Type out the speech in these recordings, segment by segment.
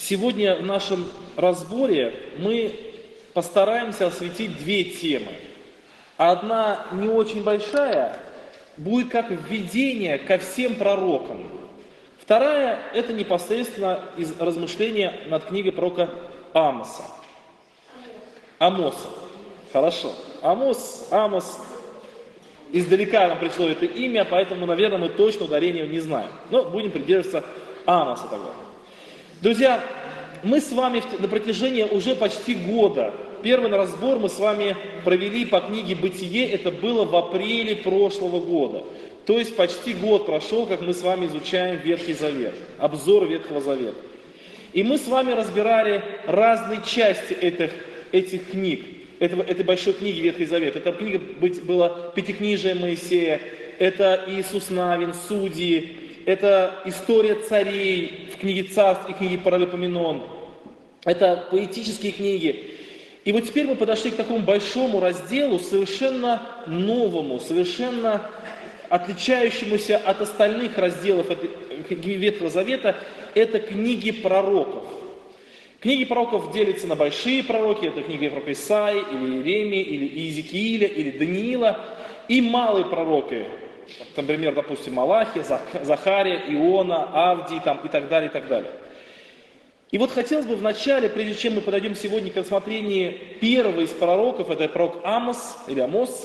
Сегодня в нашем разборе мы постараемся осветить две темы. Одна не очень большая, будет как введение ко всем пророкам. Вторая – это непосредственно из размышления над книгой пророка Амоса. Амоса. Хорошо. Амос. Издалека нам пришло это имя, поэтому, наверное, мы точно ударение не знаем. Но будем придерживаться Амоса тогда. Друзья, мы с вами на протяжении уже почти года, первый разбор мы с вами провели по книге «Бытие», это было в апреле прошлого года. То есть почти год прошел, как мы с вами изучаем Ветхий Завет, обзор Ветхого Завета. И мы с вами разбирали разные части этих книг, этой большой книги Ветхий Завет. Эта книга была Пятикнижие Моисея, это Иисус Навин, Судьи, это история царей в книге Царств и книге Паралипоменон. Это поэтические книги. И вот теперь мы подошли к такому большому разделу, совершенно новому, совершенно отличающемуся от остальных разделов книги Ветхого Завета. Это книги пророков. Книги пророков делятся на большие пророки, это книги пророка Исаии, или Иеремии, или Иезекииля, или Даниила, и малые пророки. Например, допустим, Малахия, Захария, Иона, Авдий и так далее, и так далее. И вот хотелось бы вначале, прежде чем мы подойдем сегодня к рассмотрению первого из пророков, это пророк Амос или Амос,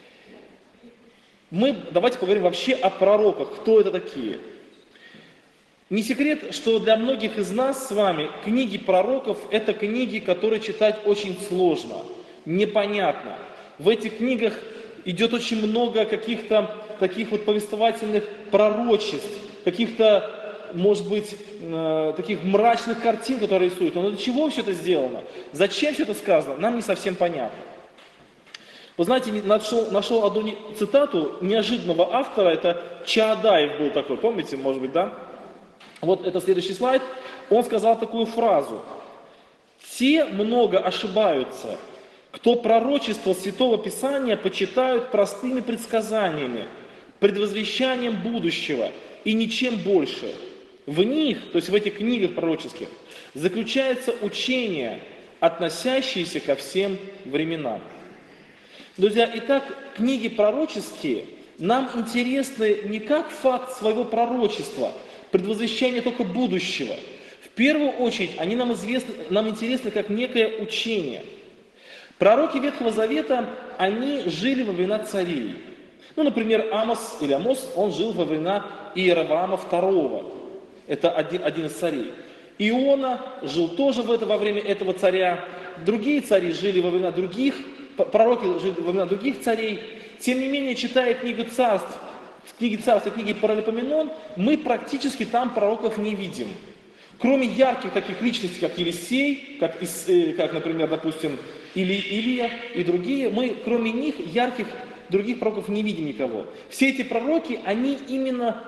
давайте поговорим вообще о пророках, кто это такие. Не секрет, что для многих из нас с вами книги пророков – это книги, которые читать очень сложно, непонятно. В этих книгах идет очень много каких-то таких вот повествовательных пророчеств, каких-то, может быть, таких мрачных картин, которые рисуют. Но для чего все это сделано? Зачем все это сказано? Нам не совсем понятно. Вы знаете, нашел одну цитату неожиданного автора, это Чаадаев был такой, помните, может быть, да? Вот это следующий слайд. Он сказал такую фразу: «Все много ошибаются, кто пророчество Святого Писания почитают простыми предсказаниями, предвозвещанием будущего и ничем больше. В них, то есть в этих книгах пророческих, заключается учение, относящееся ко всем временам». Друзья, итак, книги пророческие нам интересны не как факт своего пророчества, предвозвещение только будущего. В первую очередь они нам интересны как некое учение. Пророки Ветхого Завета, они жили во времена царей. Например, Амос, он жил во времена Иеровоама II. Это один из царей. Иона жил тоже во время этого царя. Другие цари жили во времена других, пророки жили во времена других царей. Тем не менее, читая книгу Царств, в книге Царств и книге Паралипоменон, мы практически там пророков не видим. Кроме ярких таких личностей, как Елисей, как, например, допустим, Илия и другие, мы кроме них, ярких других пророков, не видим никого. Все эти пророки, они именно,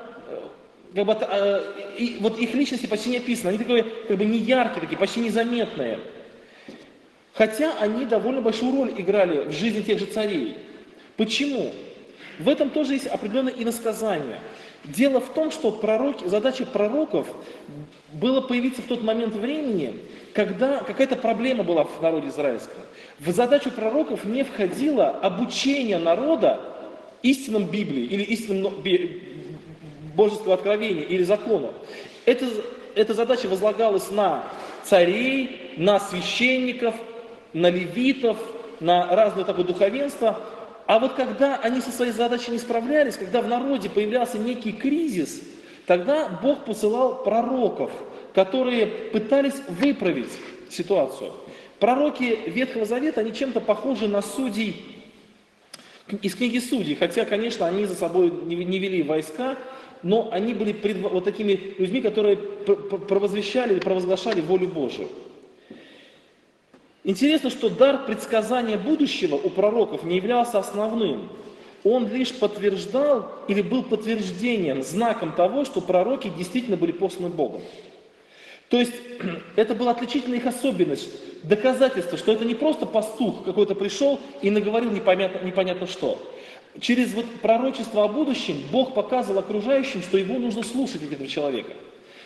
вот их личности почти не описаны, они такие, не яркие, такие, почти незаметные. Хотя они довольно большую роль играли в жизни тех же царей. Почему? В этом тоже есть определенное иносказание. Дело в том, что задача пророков было появиться в тот момент времени, когда какая-то проблема была в народе израильском. В задачу пророков не входило обучение народа истинам Библии или истинам Божьего откровения или закона. Эта задача возлагалась на царей, на священников, на левитов, на разное такое духовенство. А вот когда они со своей задачей не справлялись, когда в народе появлялся некий кризис, тогда Бог посылал пророков, которые пытались выправить ситуацию. Пророки Ветхого Завета, они чем-то похожи на судей из книги Судей, хотя, конечно, они за собой не вели войска, но они были вот такими людьми, которые провозвещали или провозглашали волю Божию. Интересно, что дар предсказания будущего у пророков не являлся основным. Он лишь подтверждал или был подтверждением, знаком того, что пророки действительно были посланы Богом. То есть это была отличительная их особенность, доказательство, что это не просто пастух какой-то пришел и наговорил непонятно что. Через пророчество о будущем Бог показывал окружающим, что его нужно слушать, этого человека.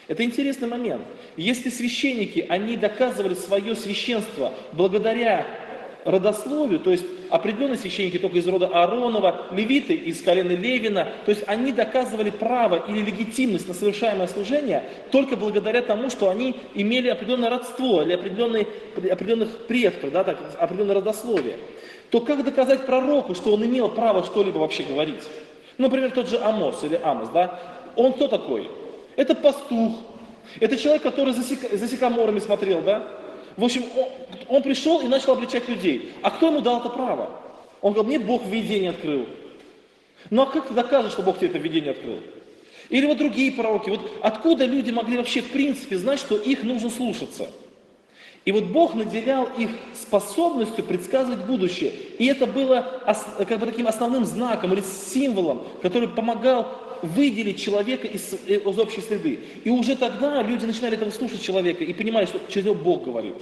Это интересный момент. Если священники, они доказывали свое священство благодаря родословию, то есть определенные священники только из рода Ааронова, левиты из колена Левина, то есть они доказывали право или легитимность на совершаемое служение только благодаря тому, что они имели определенное родство или определенных предков, да, так, определенное родословие. То как доказать пророку, что он имел право что-либо вообще говорить? Например, тот же Амос или Амос, да? Он кто такой? Это пастух, это человек, который за сикаморами смотрел, да? В общем, он пришел и начал обличать людей. А кто ему дал это право? Он говорил, мне Бог видение открыл. Ну а как ты докажешь, что Бог тебе это видение открыл? Или вот другие пророки. Вот откуда люди могли вообще в принципе знать, что их нужно слушаться? И вот Бог наделял их способностью предсказывать будущее. И это было как бы таким основным знаком или символом, который помогал выделить человека из общей среды. И уже тогда люди начинали этого слушать человека и понимали, что через него Бог говорит.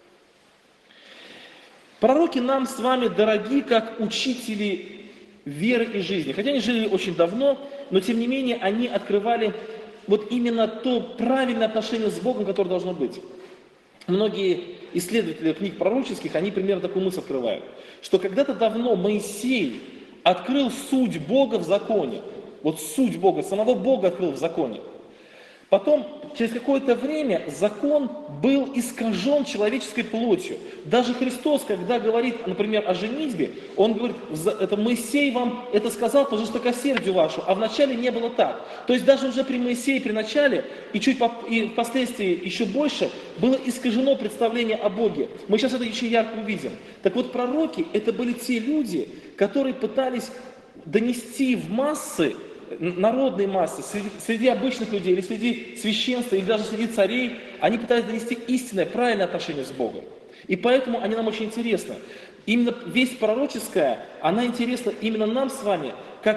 Пророки нам с вами дороги, как учители веры и жизни. Хотя они жили очень давно, но тем не менее они открывали вот именно то правильное отношение с Богом, которое должно быть. Многие исследователи книг пророческих, они примерно такую мысль открывают, что когда-то давно Моисей открыл суть Бога в законе. Вот суть Бога, самого Бога открыл в законе. Потом, через какое-то время, закон был искажен человеческой плотью. Даже Христос, когда говорит, например, о женитьбе, он говорит, это Моисей вам это сказал по жестокосердию вашу, а вначале не было так. То есть даже уже при Моисее, при начале, и впоследствии еще больше, было искажено представление о Боге. Мы сейчас это еще ярко увидим. Так вот, пророки, это были те люди, которые пытались донести в массы, народные массы, среди обычных людей, или среди священства, или даже среди царей, они пытались донести истинное, правильное отношение с Богом. И поэтому они нам очень интересны. Именно весть пророческая, она интересна именно нам с вами,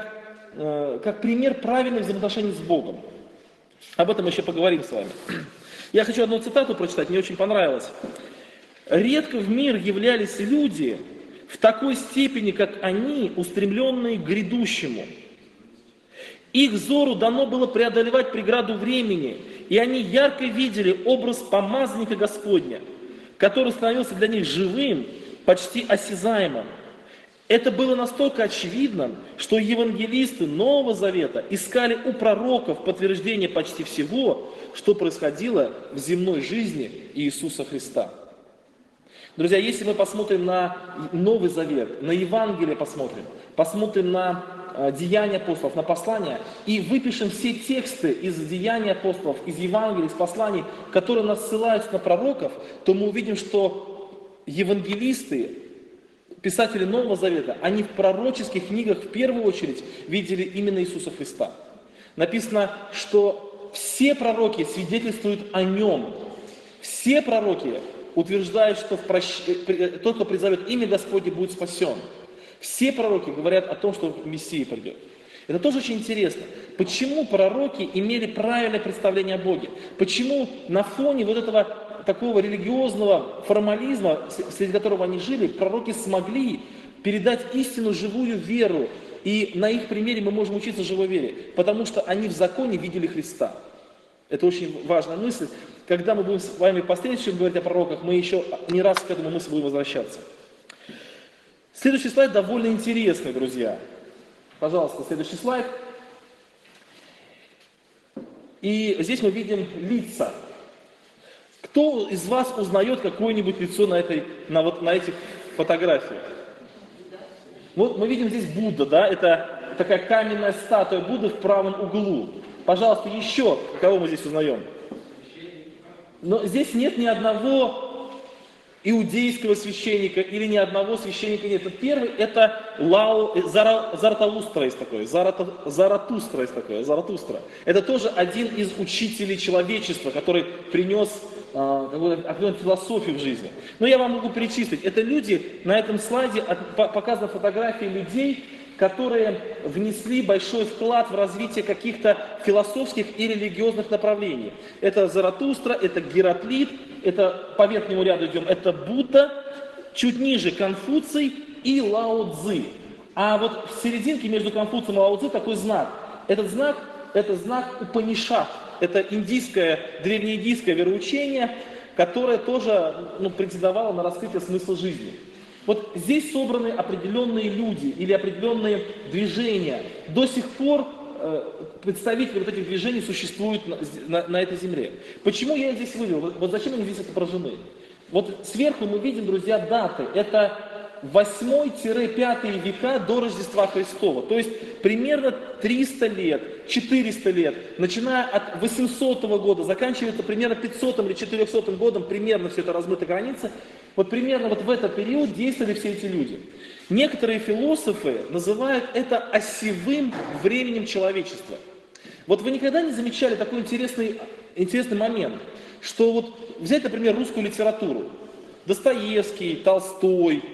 как пример правильных взаимоотношений с Богом. Об этом еще поговорим с вами. Я хочу одну цитату прочитать, мне очень понравилось. «Редко в мир являлись люди в такой степени, как они, устремленные к грядущему. Их взору дано было преодолевать преграду времени, и они ярко видели образ помазанника Господня, который становился для них живым, почти осязаемым. Это было настолько очевидно, что евангелисты Нового Завета искали у пророков подтверждение почти всего, что происходило в земной жизни Иисуса Христа». Друзья, если мы посмотрим на Новый Завет, на Евангелие посмотрим на Деяния апостолов, на послания, и выпишем все тексты из Деяний апостолов, из Евангелий, из посланий, которые нас ссылаются на пророков, то мы увидим, что евангелисты, писатели Нового Завета, они в пророческих книгах в первую очередь видели именно Иисуса Христа. Написано, что все пророки свидетельствуют о Нем. Все пророки утверждают, что тот, кто призовет имя Господне, будет спасен. Все пророки говорят о том, что Мессия придет. Это тоже очень интересно. Почему пророки имели правильное представление о Боге? Почему на фоне вот этого такого религиозного формализма, среди которого они жили, пророки смогли передать истину, живую веру? И на их примере мы можем учиться живой вере, потому что они в законе видели Христа. Это очень важная мысль. Когда мы будем с вами в последующем говорить о пророках, мы еще не раз к этому мысли будем возвращаться. Следующий слайд довольно интересный, друзья. Пожалуйста, следующий слайд. И здесь мы видим лица. Кто из вас узнает какое-нибудь лицо на этих фотографиях? Вот мы видим здесь Будда, да? Это такая каменная статуя Будды в правом углу. Пожалуйста, еще кого мы здесь узнаем? Но здесь нет ни одного иудейского священника или ни одного священника нет. Первый это Заратустра есть такой. Заратустра. Это тоже один из учителей человечества, который принес определенную философию в жизни. Но я вам могу перечислить. Это люди, на этом слайде показаны фотографии людей, которые внесли большой вклад в развитие каких-то философских и религиозных направлений. Это Заратустра, это Гераклит, это по верхнему ряду идем, это Будда, чуть ниже Конфуций и Лао Цзы. А вот в серединке между Конфуцием и Лао Цзы такой знак. Это знак Упанишад. это индийское, древнеиндийское вероучение, которое тоже претендовало на раскрытие смысла жизни. Вот здесь собраны определенные люди или определенные движения. До сих пор представители вот этих движений существуют на этой земле. Почему я их здесь вывел? Вот зачем они здесь отображены? Вот сверху мы видим, друзья, даты. Это 8-5 века до Рождества Христова. То есть примерно 300 лет, 400 лет, начиная от 800 года, заканчивается примерно 500 или 400 годом, примерно все это размыта граница. Вот примерно вот в этот период действовали все эти люди. Некоторые философы называют это осевым временем человечества. Вот вы никогда не замечали такой интересный момент, что вот взять, например, русскую литературу. Достоевский, Толстой,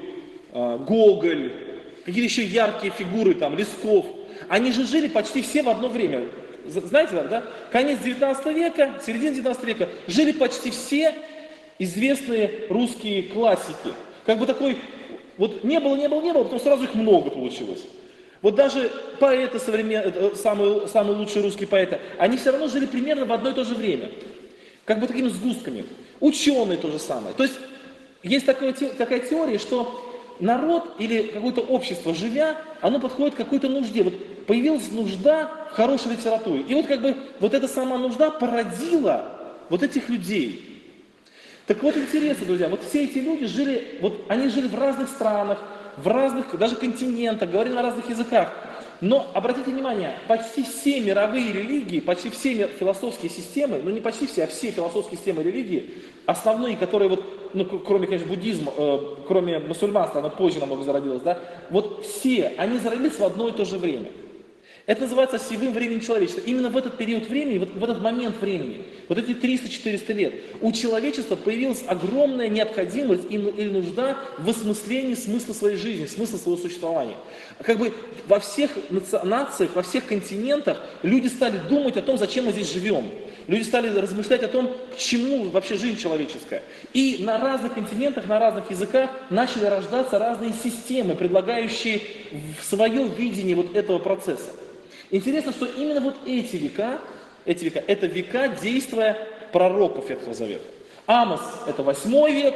Гоголь, какие-то еще яркие фигуры, там, Лесков. Они же жили почти все в одно время. Знаете, да? Конец 19 века, середина 19 века. Жили почти все известные русские классики. Как бы такой, вот не было, потом сразу их много получилось. Вот даже поэты современные, самые лучшие русские поэты, они все равно жили примерно в одно и то же время. Как бы такими сгустками. Ученые то же самое. То есть есть такая теория, что народ или какое-то общество, живя, оно подходит к какой-то нужде. Вот появилась нужда в хорошей литературе. И вот как бы вот эта сама нужда породила вот этих людей. Так вот интересно, друзья, вот все эти люди жили, вот они жили в разных странах, в разных, даже континентах, говорили на разных языках. Но, обратите внимание, почти все мировые религии, почти все философские системы, не почти все, а все философские системы религии, основные, которые вот, кроме, конечно, буддизма, кроме мусульманства, оно позже намного зародилось, да, вот все, они зародились в одно и то же время. Это называется осевым временем человечества. Именно в этот период времени, вот в этот момент времени, вот эти 300-400 лет, у человечества появилась огромная необходимость или нужда в осмыслении смысла своей жизни, смысла своего существования. Как бы во всех нациях, во всех континентах люди стали думать о том, зачем мы здесь живем. Люди стали размышлять о том, к чему вообще жизнь человеческая. И на разных континентах, на разных языках начали рождаться разные системы, предлагающие свое видение вот этого процесса. Интересно, что именно вот эти века, это века действия пророков Ветхого Завета. Амос – это 8 век,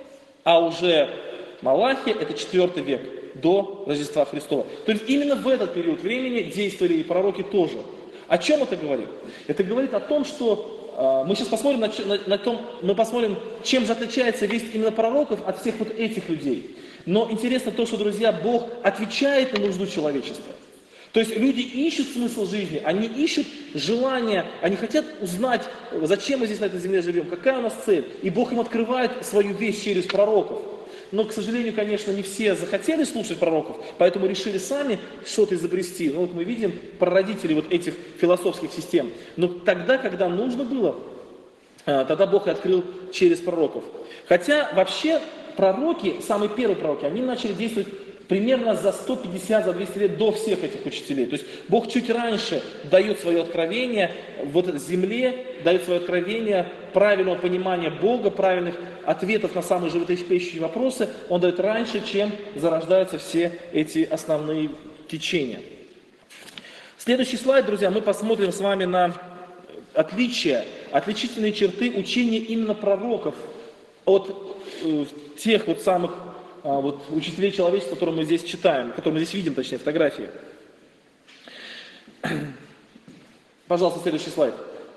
а уже Малахия – это 4 век до Рождества Христова. То есть именно в этот период времени действовали и пророки тоже. О чем это говорит? Это говорит о том, что мы сейчас посмотрим, чем же отличается весть именно пророков от всех вот этих людей. Но интересно то, что, друзья, Бог отвечает на нужду человечества. То есть люди ищут смысл жизни, они ищут желания, они хотят узнать, зачем мы здесь на этой земле живем, какая у нас цель. И Бог им открывает свою весть через пророков. Но, к сожалению, конечно, не все захотели слушать пророков, поэтому решили сами что-то изобрести. Вот мы видим прародителей вот этих философских систем. Но тогда, когда нужно было, тогда Бог и открыл через пророков. Хотя вообще пророки, самые первые пророки, они начали действовать примерно за 150, за 200 лет до всех этих учителей. То есть Бог чуть раньше дает свое откровение вот земле, дает свое откровение правильного понимания Бога, правильных ответов на самые животрепещущие вопросы. Он дает раньше, чем зарождаются все эти основные течения. Следующий слайд, друзья, мы посмотрим с вами на отличительные черты учения именно пророков от тех вот самых учителей человечества, которые мы здесь читаем, которые мы здесь видим, точнее, фотографии. Пожалуйста, следующий слайд.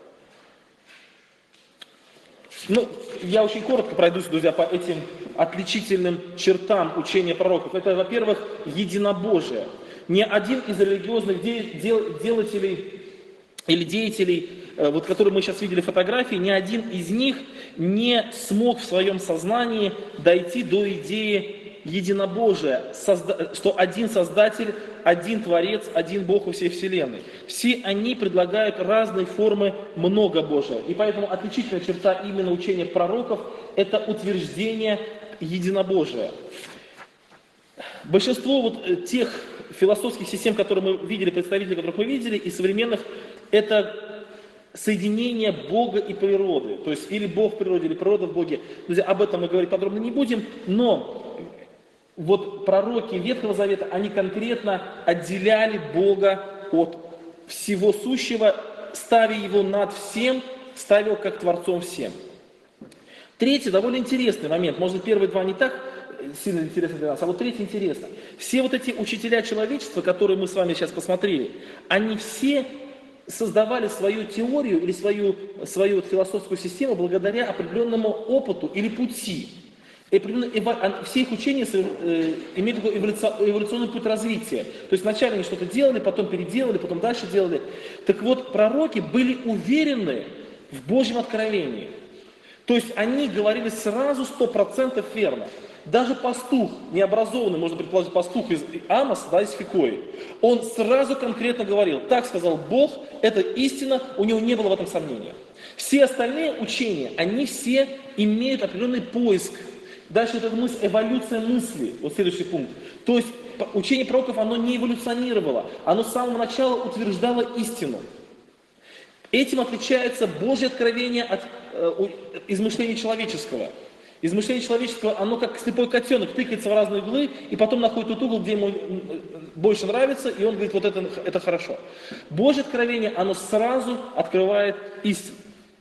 Я очень коротко пройдусь, друзья, по этим отличительным чертам учения пророков. Это, во-первых, единобожие. Ни один из религиозных делателей или деятелей, вот, которые мы сейчас видели фотографии, ни один из них не смог в своем сознании дойти до идеи единобожия, что один Создатель, один Творец, один Бог во всей Вселенной. Все они предлагают разные формы многобожия. И поэтому отличительная черта именно учения пророков – это утверждение единобожия. Большинство вот тех философских систем, которые мы видели, представителей которых мы видели, и современных, это соединение Бога и природы. То есть или Бог в природе, или природа в Боге. Друзья, об этом мы говорить подробно не будем, но вот пророки Ветхого Завета, они конкретно отделяли Бога от всего сущего ставя его над всем, ставил как Творцом всем. Третий довольно интересный момент. Может, первые два не так сильно интересны для нас, а вот третий интересно. Все вот эти учителя человечества, которые мы с вами сейчас посмотрели, они все создавали свою теорию или свою философскую систему благодаря определенному опыту или пути. Все их учения имеют такой эволюционный путь развития. То есть вначале они что-то делали, потом переделали, потом дальше делали. Так вот, пророки были уверены в Божьем откровении. То есть они говорили сразу 100% верно. Даже пастух, необразованный, можно предположить, пастух из Амос, да, из Фикои, он сразу конкретно говорил, так сказал Бог, это истина, у него не было в этом сомнения. Все остальные учения, они все имеют определенный поиск. Дальше это мысль, эволюция мысли, вот следующий пункт. То есть учение пророков, оно не эволюционировало, оно с самого начала утверждало истину. Этим отличается Божье откровение от измышления человеческого. Измышление человеческого, оно как слепой котенок, тыкается в разные углы, и потом находит тот угол, где ему больше нравится, и он говорит, вот это хорошо. Божье откровение, оно сразу открывает истину.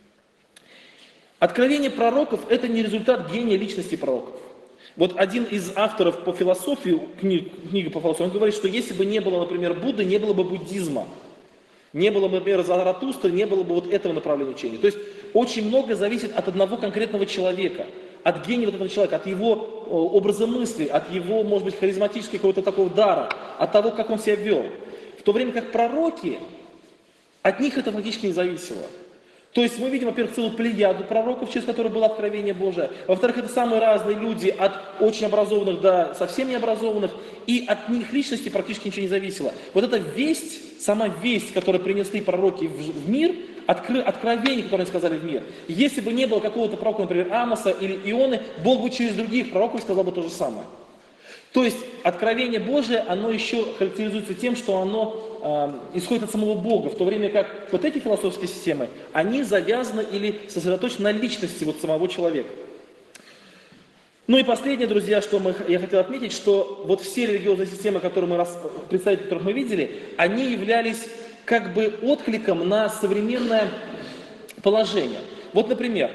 Откровение пророков – это не результат гения личности пророков. Вот один из авторов по философии, книга по философии, он говорит, что если бы не было, например, Будды, не было бы буддизма. Не было бы, например, Заратустры, не было бы вот этого направления учения. То есть очень многое зависит от одного конкретного человека, от гения вот этого человека, от его образа мысли, от его, может быть, харизматического какого-то такого дара, от того, как он себя вел. В то время как пророки, от них это практически не зависело. То есть мы видим, во-первых, целую плеяду пророков, через которые было откровение Божие. Во-вторых, это самые разные люди, от очень образованных до совсем необразованных, и от них личности практически ничего не зависело. Вот эта весть, сама весть, которую принесли пророки в мир, откровение, которое они сказали в мир. Если бы не было какого-то пророка, например, Амоса или Ионы, Бог бы через других пророков сказал бы то же самое. То есть откровение Божие, оно еще характеризуется тем, что оно исходит от самого Бога, в то время как вот эти философские системы, они завязаны или сосредоточены на личности вот самого человека. Ну и последнее, друзья, что я хотел отметить, что вот все религиозные системы, представители которых мы видели, они являлись как бы откликом на современное положение. Вот, например,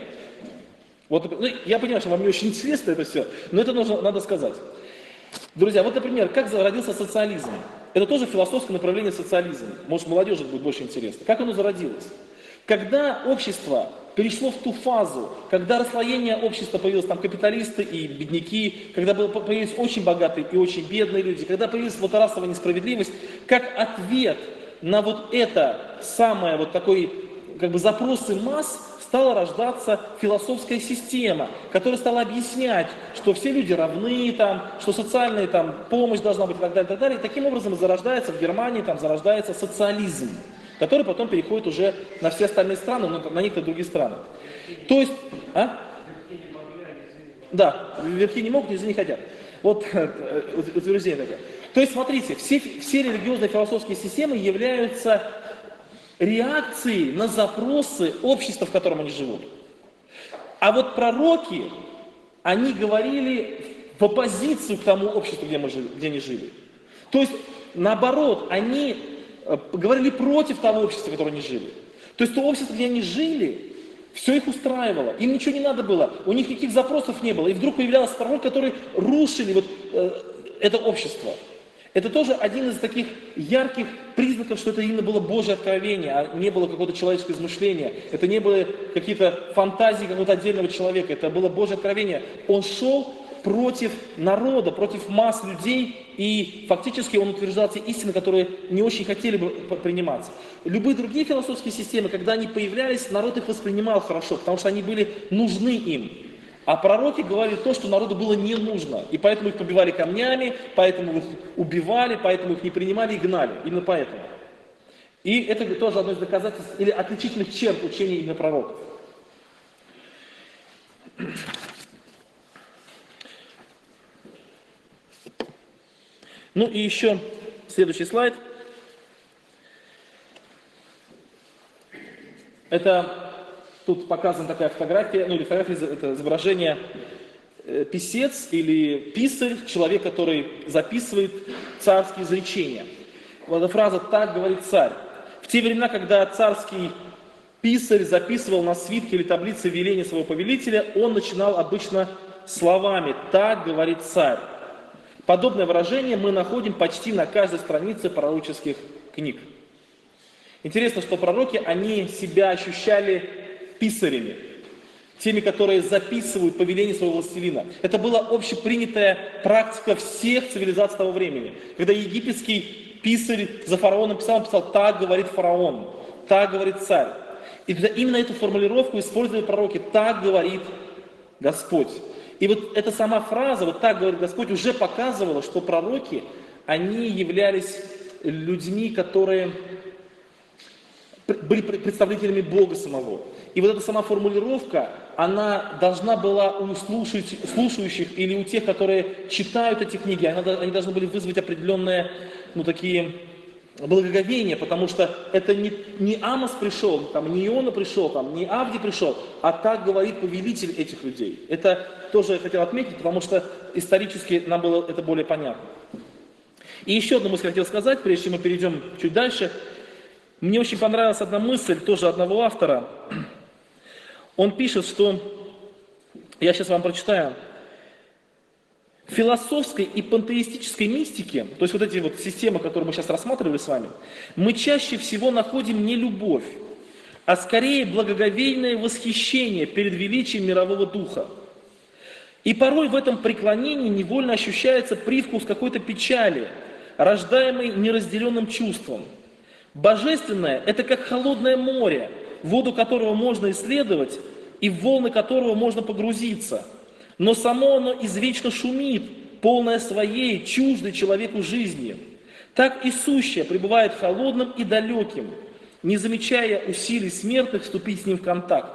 я понимаю, что вам не очень интересно это все, но это надо сказать. Друзья, вот, например, как зародился социализм. Это тоже философское направление социализма. Может, молодежи будет больше интересно. Как оно зародилось? Когда общество перешло в ту фазу, когда расслоение общества появилось, там капиталисты и бедняки, когда появились очень богатые и очень бедные люди, когда появилась вот расовая несправедливость, как ответ на вот это самое вот такой, как бы запросы масс, стала рождаться философская система, которая стала объяснять, что все люди равны, что социальная помощь должна быть и так далее, и так далее. И таким образом зарождается в Германии, зарождается социализм, который потом переходит уже на все остальные страны, но на некоторые другие страны. То есть, да, верхи не могут, низы не хотят. Вот утверждение такое. То есть, смотрите, все религиозные философские системы являются реакции на запросы общества, в котором они живут. А вот пророки, они говорили в оппозицию к тому обществу, где они жили. То есть, наоборот, они говорили против того общества, в котором они жили. То есть, то общество, где они жили, все их устраивало, им ничего не надо было, у них никаких запросов не было. И вдруг появлялся пророк, который рушили это общество. Это тоже один из таких ярких признаков, что это именно было Божье откровение, а не было какого-то человеческого измышления. Это не были какие-то фантазии какого-то отдельного человека, это было Божье откровение. Он шел против народа, против масс людей, и фактически он утверждал те истины, которые не очень хотели бы приниматься. Любые другие философские системы, когда они появлялись, народ их воспринимал хорошо, потому что они были нужны им. А пророки говорили то, что народу было не нужно. И поэтому их побивали камнями, поэтому их убивали, поэтому их не принимали и гнали. Именно поэтому. И это тоже одно из доказательств или отличительных черт учения именно пророков. Ну и еще следующий слайд. Тут показана такая фотография, или фотография, это изображение писец или писарь, человек, который записывает царские изречения. Вот эта фраза «так говорит царь». В те времена, когда царский писарь записывал на свитке или таблице веления своего повелителя, он начинал обычно словами «так говорит царь». Подобное выражение мы находим почти на каждой странице пророческих книг. Интересно, что пророки, они себя ощущали писарями, теми, которые записывают повеление своего властелина. Это была общепринятая практика всех цивилизаций того времени. Когда египетский писарь за фараоном писал, он писал «так говорит фараон», «так говорит царь». И именно эту формулировку использовали пророки «так говорит Господь». И вот эта сама фраза «вот так говорит Господь» уже показывала, что пророки, они являлись людьми, которые были представителями Бога самого. И вот эта сама формулировка, она должна была у слушающих или у тех, которые читают эти книги, они должны были вызвать определенные, такие благоговения, потому что это не Амос пришел, не Иона пришел, не Авдий пришел, а так говорит повелитель этих людей. Это тоже я хотел отметить, потому что исторически нам было это более понятно. И еще одну мысль хотел сказать, прежде чем мы перейдем чуть дальше. Мне очень понравилась одна мысль, тоже одного автора. Он пишет, что, я сейчас вам прочитаю, в философской и пантеистической мистике, то есть вот эти вот системы, которые мы сейчас рассматривали с вами, мы чаще всего находим не любовь, а скорее благоговейное восхищение перед величием мирового духа. И порой в этом преклонении невольно ощущается привкус какой-то печали, рождаемой неразделенным чувством. Божественное – это как холодное море, воду которого можно исследовать и в волны которого можно погрузиться. Но само оно извечно шумит, полное своей, чуждой человеку жизни. Так и сущее пребывает холодным и далеким, не замечая усилий смертных вступить с ним в контакт.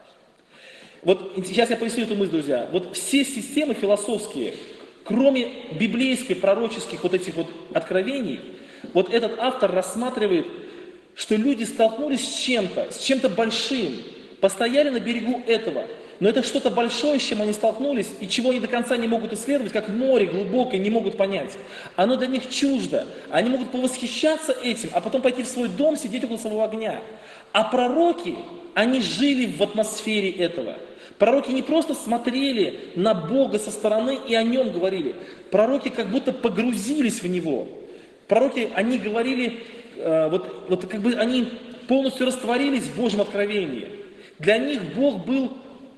Вот сейчас я поясню эту мысль, друзья. Вот все системы философские, кроме библейских, пророческих вот этих вот откровений, вот этот автор рассматривает, что люди столкнулись с чем-то большим, постояли на берегу этого, но это что-то большое, с чем они столкнулись, и чего они до конца не могут исследовать, как море глубокое, не могут понять. Оно для них чуждо. Они могут повосхищаться этим, а потом пойти в свой дом, сидеть около своего огня. А пророки, они жили в атмосфере этого. Пророки не просто смотрели на Бога со стороны и о Нем говорили. Пророки как будто погрузились в Него. Пророки, они говорили, они полностью растворились в Божьем откровении. Для них Бог был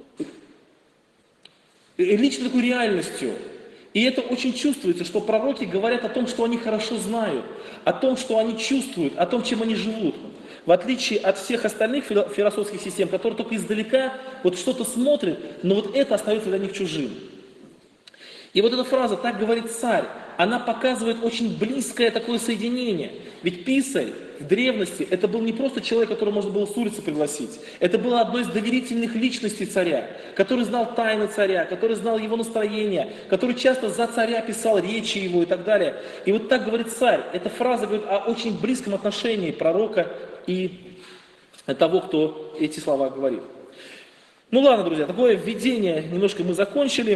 лично такой реальностью. И это очень чувствуется, что пророки говорят о том, что они хорошо знают, о том, что они чувствуют, о том, чем они живут. В отличие от всех остальных философских систем, которые только издалека вот что-то смотрят, но вот это остается для них чужим. И вот эта фраза «так говорит царь», она показывает очень близкое такое соединение. Ведь писарь в древности это был не просто человек, которого можно было с улицы пригласить. Это было одно из доверительных личностей царя, который знал тайны царя, который знал его настроение, который часто за царя писал речи его и так далее. И вот так говорит царь. Эта фраза говорит о очень близком отношении пророка и того, кто эти слова говорит. Ну ладно, друзья, такое введение немножко мы закончили.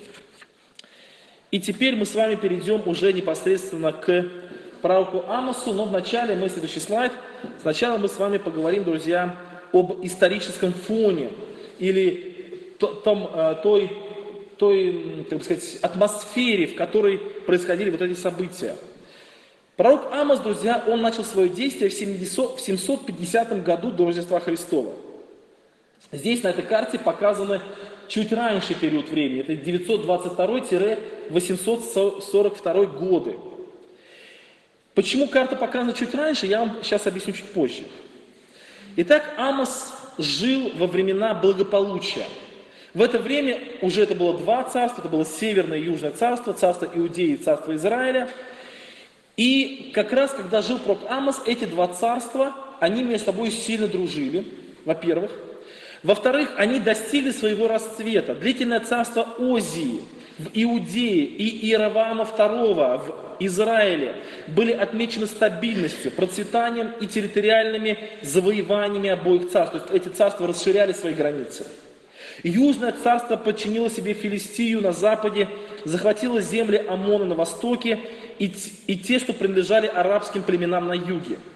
И теперь мы с вами перейдем уже непосредственно к пророку Амосу, но вначале мы, следующий слайд, сначала мы с вами поговорим, друзья, об историческом фоне или той, как бы сказать, атмосфере, в которой происходили вот эти события. Пророк Амос, друзья, он начал свое действие в 750 году до Рождества Христова. Здесь на этой карте показаны чуть раньше период времени, это 922-842 годы. Почему карта показана чуть раньше, я вам сейчас объясню чуть позже. Итак, Амос жил во времена благополучия. В это время уже это было два царства, это было Северное и Южное царство, царство Иудеи и царство Израиля. И как раз, когда жил пророк Амос, эти два царства, они между собой сильно дружили, во-первых. Во-вторых, они достигли своего расцвета. Длительное царство Озии в Иудее и Иеровоама II в Израиле были отмечены стабильностью, процветанием и территориальными завоеваниями обоих царств. То есть эти царства расширяли свои границы. Южное царство подчинило себе Филистию на западе, захватило земли Аммона на востоке и те, что принадлежали арабским племенам на юге.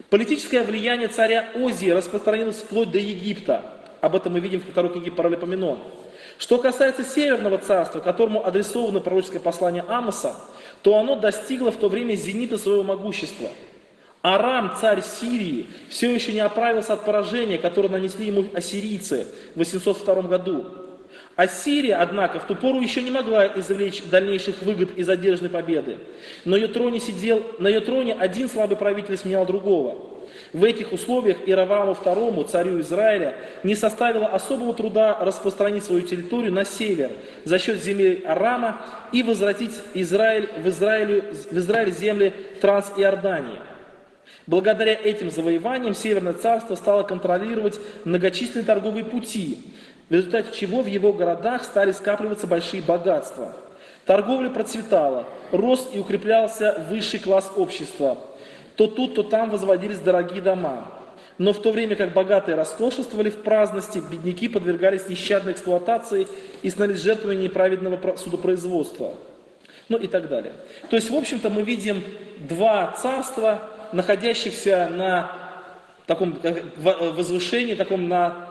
Политическое влияние царя Озии распространилось вплоть до Египта. Об этом мы видим в второй книге Паралипоменон. Что касается Северного царства, которому адресовано пророческое послание Амоса, то оно достигло в то время зенита своего могущества. Арам, царь Сирии, все еще не оправился от поражения, которое нанесли ему ассирийцы в 802 году. Ассирия, однако, в ту пору еще не могла извлечь дальнейших выгод из одержанной победы. На ее троне один слабый правитель сменял другого. В этих условиях Иеравааму II, царю Израиля, не составило особого труда распространить свою территорию на север за счет земель Арама и возвратить в Израиль земли Транс-Иордании. Благодаря этим завоеваниям Северное царство стало контролировать многочисленные торговые пути, в результате чего в его городах стали скапливаться большие богатства. Торговля процветала, рос и укреплялся высший класс общества. То тут, то там возводились дорогие дома. Но в то время как богатые роскошествовали в праздности, бедняки подвергались нещадной эксплуатации и становились жертвами неправедного судопроизводства. Ну и так далее. То есть, в общем-то, мы видим два царства, находящихся на таком возвышении, таком на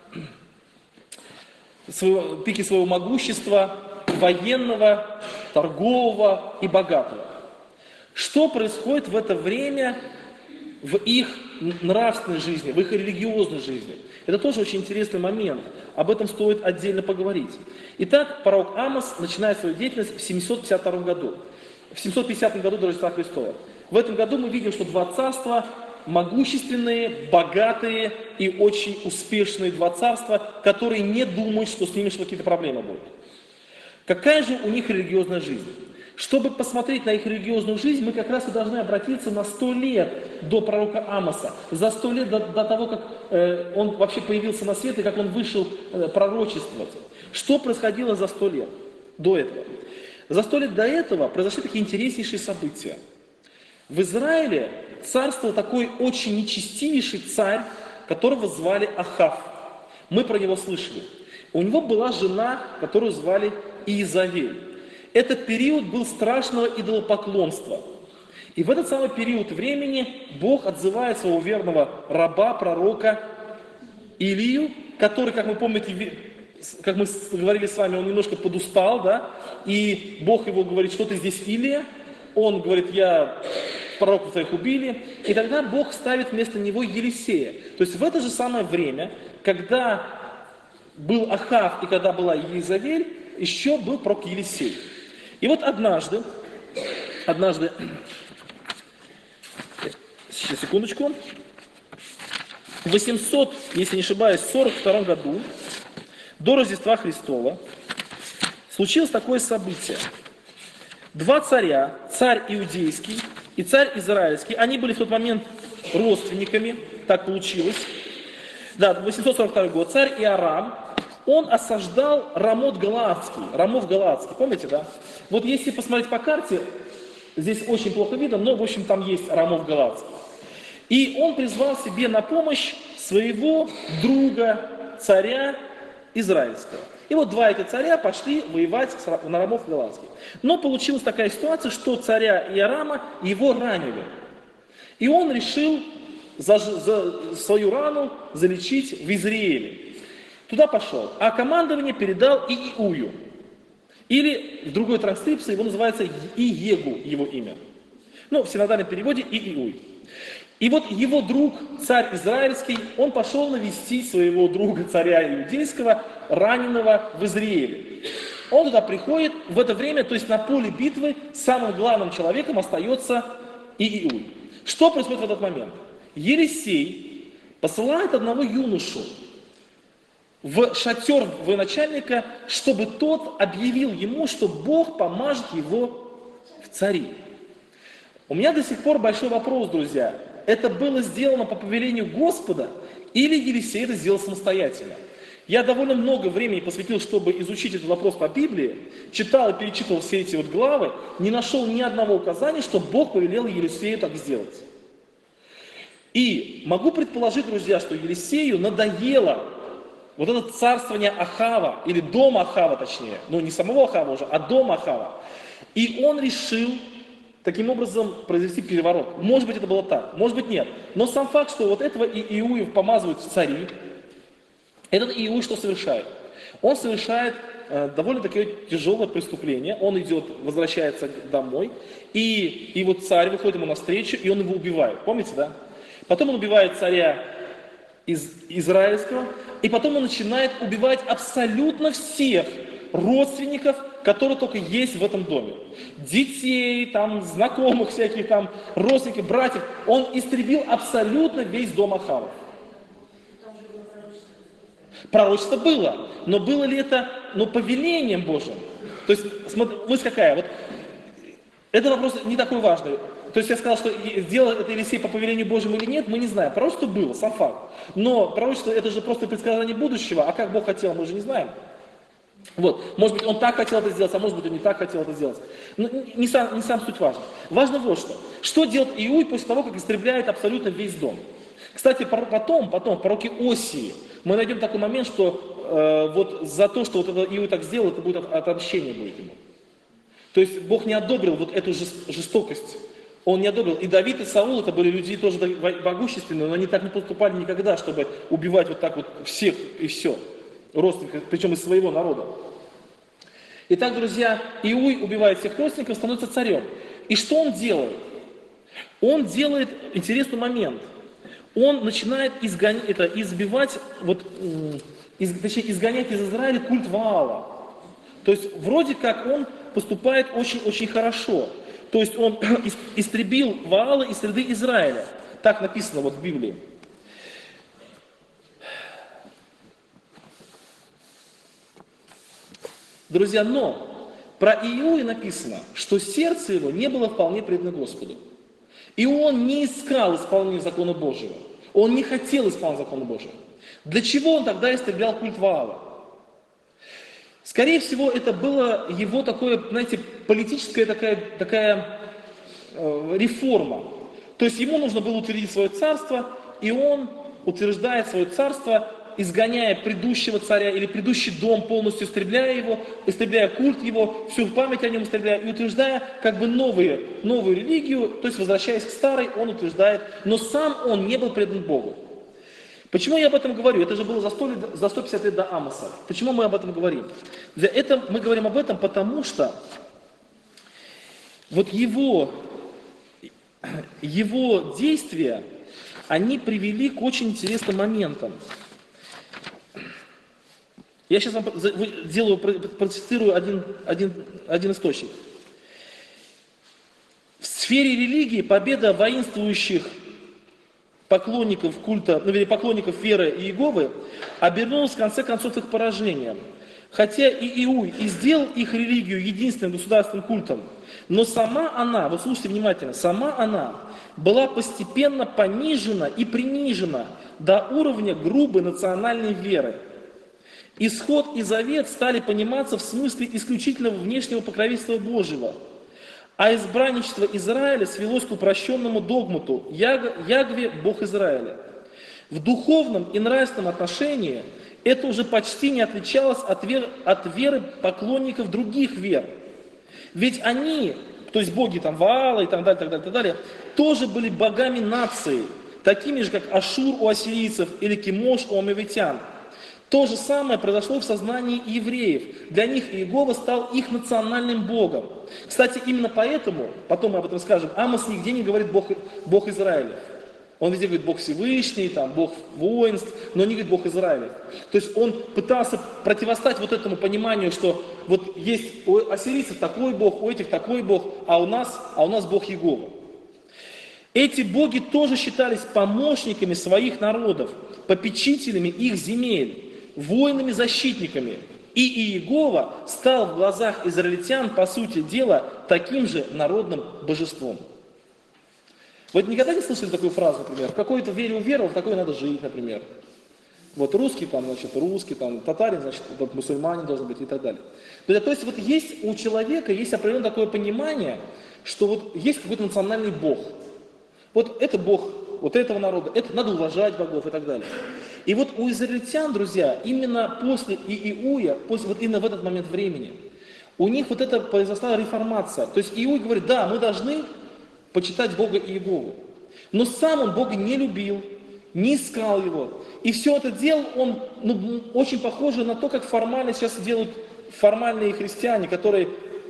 пике своего могущества, военного, торгового и богатого. Что происходит в это время в их нравственной жизни, в их религиозной жизни? Это тоже очень интересный момент. Об этом стоит отдельно поговорить. Итак, пророк Амос начинает свою деятельность в 752 году. В 750 году до Рождества Христова. В этом году мы видим, что два царства, могущественные, богатые и очень успешные два царства, которые не думают, что с ними какие-то проблемы будут. Какая же у них религиозная жизнь? Чтобы посмотреть на их религиозную жизнь, мы как раз и должны обратиться на 100 лет до пророка Амоса, за 100 лет до того, как он вообще появился на свет и как он вышел пророчествовать. Что происходило за 100 лет до этого? За 100 лет до этого произошли такие интереснейшие события. В Израиле царствовал такой очень нечестивейший царь, которого звали Ахав. Мы про него слышали. У него была жена, которую звали Иезавель. Этот период был страшного идолопоклонства. И в этот самый период времени Бог отзывает своего верного раба, пророка Илию, который, как вы помните, как мы говорили с вами, он немножко подустал, да? И Бог его говорит, что ты здесь, Илия? Он говорит, пророков твоих убили. И тогда Бог ставит вместо него Елисея. То есть в это же самое время, когда был Ахав и когда была Иезавель, еще был пророк Елисей. И вот однажды, сейчас, секундочку, в 800, если не ошибаюсь, 42 году, до Рождества Христова, случилось такое событие. Два царя, царь иудейский и царь израильский, они были в тот момент родственниками, так получилось. Да, 842 год, царь Иорам, он осаждал Рамот Галаадский, помните, да? Вот если посмотреть по карте, здесь очень плохо видно, но, в общем, там есть Рамот Галаадский. И он призвал себе на помощь своего друга, царя израильского. И вот два этих царя пошли воевать на Рамот Галаадский. Но получилась такая ситуация, что царя Иорама его ранили. И он решил за свою рану залечить в Израиле. Туда пошел. А командование передал Ииую. Или в другой транскрипции его называется Иегу, его имя. Ну, в синодальном переводе Ииуй. И вот его друг, царь израильский, он пошел навестить своего друга, царя иудейского, раненого в Израиле. Он туда приходит, в это время, то есть на поле битвы, самым главным человеком остается Ииуй. Что происходит в этот момент? Елисей посылает одного юношу в шатер военачальника, чтобы тот объявил ему, что Бог помажет его в цари. У меня до сих пор большой вопрос, друзья. Это было сделано по повелению Господа или Елисей это сделал самостоятельно? Я довольно много времени посвятил, чтобы изучить этот вопрос по Библии, читал и перечитывал все эти вот главы, не нашел ни одного указания, что Бог повелел Елисею так сделать. И могу предположить, друзья, что Елисею надоело вот это царствование Ахава, или дома Ахава точнее, ну не самого Ахава уже, а дома Ахава. И он решил таким образом произвести переворот. Может быть, это было так, может быть, нет. Но сам факт, что вот этого Иуя помазывают в цари, этот Иуй что совершает? Он совершает довольно такое тяжелое преступление. Он идет, возвращается домой, и вот царь выходит ему навстречу, и он его убивает. Помните, да? Потом он убивает царя из израильского, и потом он начинает убивать абсолютно всех родственников, которые только есть в этом доме. Детей, там, знакомых всяких, там, родственников, братьев. Он истребил абсолютно весь дом Ахава. Пророчество было, но было ли это повелением Божьим? То есть, мысль какая? Вот, это вопрос не такой важный. То есть я сказал, что сделал это Елисей по повелению Божьему или нет, мы не знаем. Пророчество было, сам факт. Но пророчество это же просто предсказание будущего, а как Бог хотел, мы же не знаем. Вот. Может быть, он так хотел это сделать, а может быть, он не так хотел это сделать. Но не сам суть важно. Важно вот что. Что делает Иуй после того, как истребляет абсолютно весь дом? Кстати, потом, в пророке Осии, мы найдем такой момент, что вот за то, что вот это Иуй так сделал, это будет отомщение будет ему. То есть Бог не одобрил вот эту жестокость. Он не одобрил. И Давид, и Саул, это были люди тоже могущественные, но они так не поступали никогда, чтобы убивать вот так вот всех и все. Родственников, причем из своего народа. Итак, друзья, Иуй убивает всех родственников, становится царем. И что он делает? Он делает интересный момент. Он начинает изгонять из Израиля культ Ваала. То есть вроде как он поступает очень-очень хорошо. То есть он истребил Ваала из среды Израиля. Так написано вот в Библии. Друзья, но про Иуя написано, что сердце его не было вполне предано Господу. И он не искал исполнения закона Божьего. Он не хотел исполнять закона Божьего. Для чего он тогда истреблял культ Ваала? Скорее всего, это было его такое, знаете, политическая такая реформа. То есть ему нужно было утвердить свое царство, и он утверждает свое царство, изгоняя предыдущего царя или предыдущий дом, полностью истребляя его, истребляя культ его, всю память о нем истребляя, и утверждая как бы новую религию, то есть возвращаясь к старой, он утверждает, но сам он не был предан Богу. Почему я об этом говорю? Это же было за 150 лет до Амоса. Почему мы об этом говорим? Мы говорим об этом, потому что вот его действия, они привели к очень интересным моментам. Я сейчас вам процитирую один источник. В сфере религии победа воинствующих поклонников культа, поклонников веры Иеговы обернулась в конце концов их поражением. Хотя и Иуй и сделал их религию единственным государственным культом, но сама она, вот слушайте внимательно, сама она была постепенно понижена и принижена до уровня грубой национальной веры. Исход и завет стали пониматься в смысле исключительного внешнего покровительства Божьего, а избранничество Израиля свелось к упрощенному догмату Ягве Бог Израиля. В духовном и нравственном отношении это уже почти не отличалось от веры поклонников других вер. Ведь они, то есть боги там Ваала и так далее, тоже были богами нации, такими же, как Ашур у ассирийцев или Кемош у амавитян. То же самое произошло в сознании евреев. Для них Иегова стал их национальным богом. Кстати, именно поэтому, потом мы об этом скажем, Амос нигде не говорит Бог Израиля. Он везде говорит Бог Всевышний, там, Бог воинств, но не говорит Бог Израиля. То есть он пытался противостать вот этому пониманию, что вот есть у ассирийцев такой Бог, у этих такой Бог, а у нас Бог Иегова. Эти боги тоже считались помощниками своих народов, попечителями их земель, воинами-защитниками. И Иегова стал в глазах израильтян, по сути дела, таким же народным божеством. Вы никогда не слышали такую фразу, например, в какой-то вере уверовал, в такой надо жить, например. Вот русский, там, значит, русский, там, татарин, значит, мусульманин должен быть и так далее. То есть вот есть у человека, есть определенное такое понимание, что вот есть какой-то национальный бог. Вот это бог вот этого народа, это надо уважать богов и так далее. И вот у израильтян, друзья, именно после Иуя, вот именно в этот момент времени, у них вот это произошла реформация. То есть Иуй говорит, да, мы должны почитать Бога Иегову. Но сам он Бога не любил, не искал его. И все это делал он очень похоже на то, как формально сейчас делают формальные христиане, которые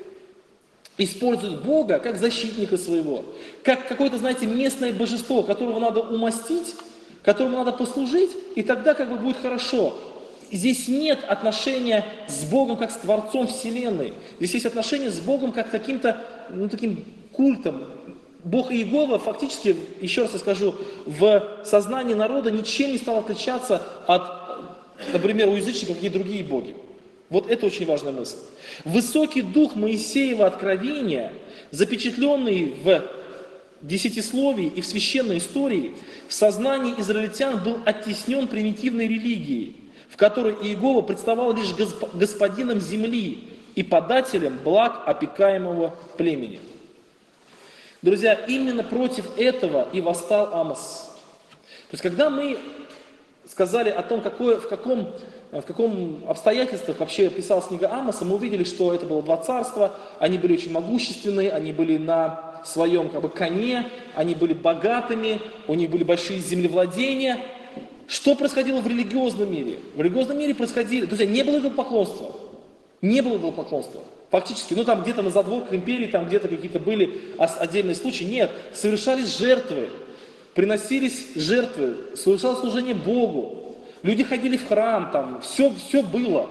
используют Бога как защитника своего, как какое-то, знаете, местное божество, которого надо умастить, которому надо послужить, и тогда как бы будет хорошо. Здесь нет отношения с Богом как с Творцом Вселенной. Здесь есть отношение с Богом как каким-то, таким культом. Бог Иегова фактически, еще раз я скажу, в сознании народа ничем не стал отличаться от, например, у язычников какие другие боги. Вот это очень важная мысль. Высокий дух Моисеева откровения, запечатленный в Десятисловии и в священной истории, в сознании израильтян был оттеснен примитивной религией, в которой Иегова представал лишь господином земли и подателем благ опекаемого племени. Друзья, именно против этого и восстал Амос. То есть, когда мы сказали о том, в каком обстоятельствах вообще писалась книга Амоса, мы увидели, что это было два царства, они были очень могущественные, они были на своем коне, они были богатыми, у них были большие землевладения. Что происходило в религиозном мире? В религиозном мире происходило, друзья, не было идолопоклонства. Не было идолопоклонства. Фактически, там где-то на задворках империи, там где-то какие-то были отдельные случаи. Нет, совершались жертвы, приносились жертвы, совершалось служение Богу. Люди ходили в храм, там все было.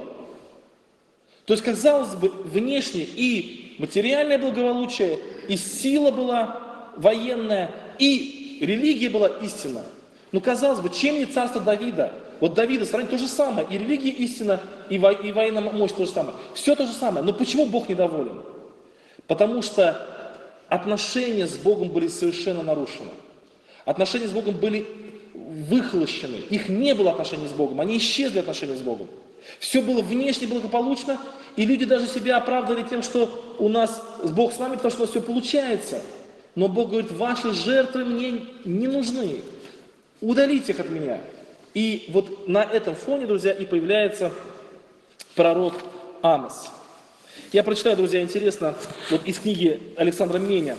То есть, казалось бы, внешне и материальное благополучие, и сила была военная, и религия была истинна. Казалось бы, чем не царство Давида? Вот Давида сравнить то же самое, и религия истина, и военная мощь то же самое. Все то же самое. Но почему Бог недоволен? Потому что отношения с Богом были совершенно нарушены. Отношения с Богом были выхолощены. Их не было отношений с Богом, они исчезли отношения с Богом. Все было внешне благополучно, и люди даже себя оправдывали тем, что у нас Бог с нами, потому что у нас все получается. Но Бог говорит, ваши жертвы мне не нужны. Удалите их от меня. И вот на этом фоне, друзья, и появляется пророк Амос. Я прочитаю, друзья, интересно, вот из книги Александра Меня.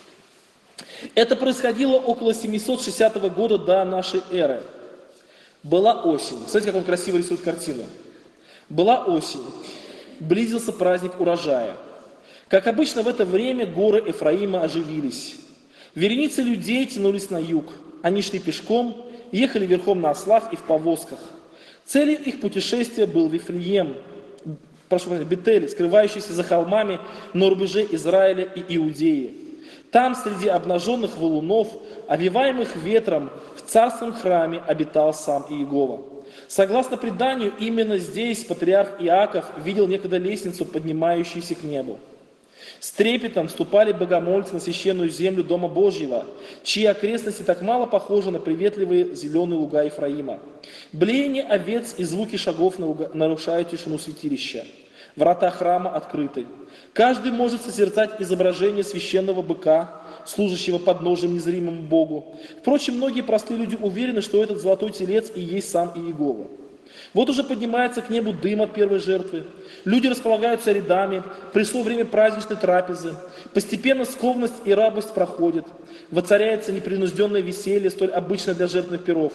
Это происходило около 760 года до нашей эры. Была осень. Смотрите, как он красиво рисует картину. Была осень. Близился праздник урожая. Как обычно в это время горы Эфраима оживились. Вереницы людей тянулись на юг. Они шли пешком, ехали верхом на ослах и в повозках. Целью их путешествия был Вифлеем, Бетель, скрывающийся за холмами на рубеже Израиля и Иудеи. Там, среди обнаженных валунов, овиваемых ветром, в царственном храме обитал сам Иегова. Согласно преданию, именно здесь патриарх Иаков видел некогда лестницу, поднимающуюся к небу. С трепетом вступали богомольцы на священную землю Дома Божьего, чьи окрестности так мало похожи на приветливые зеленые луга Ефраима. Блеяние овец и звуки шагов нарушают тишину святилища. Врата храма открыты. Каждый может созерцать изображение священного быка, служащего подножием незримому Богу. Впрочем, многие простые люди уверены, что этот золотой телец и есть сам Иегова. Вот уже поднимается к небу дым от первой жертвы. Люди располагаются рядами. Пришло время праздничной трапезы. Постепенно скованность и рабость проходят. Воцаряется непринужденное веселье, столь обычное для жертвенных пиров.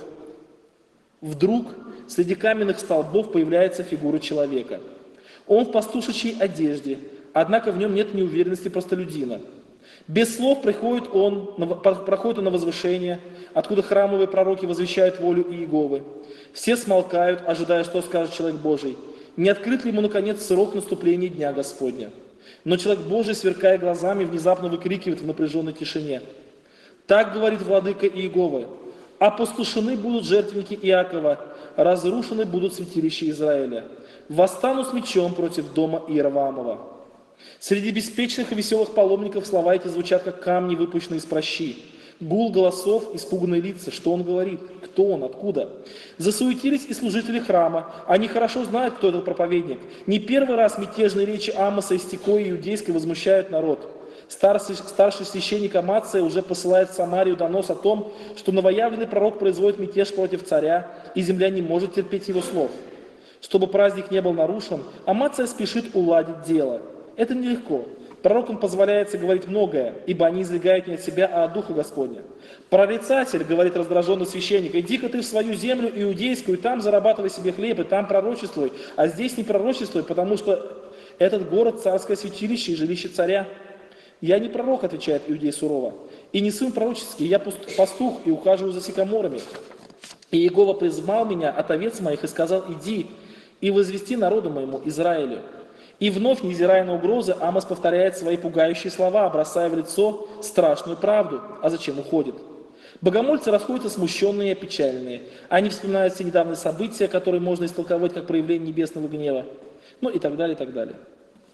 Вдруг среди каменных столбов появляется фигура человека. Он в пастушечьей одежде, однако в нем нет неуверенности простолюдина. Без слов проходит он на возвышение, откуда храмовые пророки возвещают волю Иеговы. Все смолкают, ожидая, что скажет человек Божий. Не открыт ли ему, наконец, срок наступления Дня Господня? Но человек Божий, сверкая глазами, внезапно выкрикивает в напряженной тишине. Так говорит владыка Иеговы: опустошены будут жертвенники Иакова, разрушены будут святилища Израиля. Восстану с мечом против дома Иеровоамова. Среди беспечных и веселых паломников слова эти звучат, как камни, выпущенные из пращи. Гул голосов, испуганные лица. Что он говорит? Кто он? Откуда? Засуетились и служители храма. Они хорошо знают, кто этот проповедник. Не первый раз мятежные речи Амоса из Текои иудейской возмущают народ. Старший священник Амация уже посылает в Самарию донос о том, что новоявленный пророк производит мятеж против царя, и земля не может терпеть его слов. Чтобы праздник не был нарушен, Амация спешит уладить дело. Это нелегко. Пророкам позволяется говорить многое, ибо они излагают не от себя, а от Духа Господня. Прорицатель, говорит раздраженный священник, иди-ка ты в свою землю иудейскую, и там зарабатывай себе хлеб, и там пророчествуй, а здесь не пророчествуй, потому что этот город царское святилище и жилище царя. Я не пророк, отвечает иудей сурово, и не сын пророческий, я пастух и ухаживаю за сикаморами. И Иегова призвал меня от овец моих и сказал, иди и возвести народу моему Израилю. И вновь, невзирая на угрозы, Амос повторяет свои пугающие слова, бросая в лицо страшную правду. А зачем уходит? Богомольцы расходятся смущенные и опечаленные. Они вспоминают все недавние события, которые можно истолковать как проявление небесного гнева. Ну и так далее, и так далее.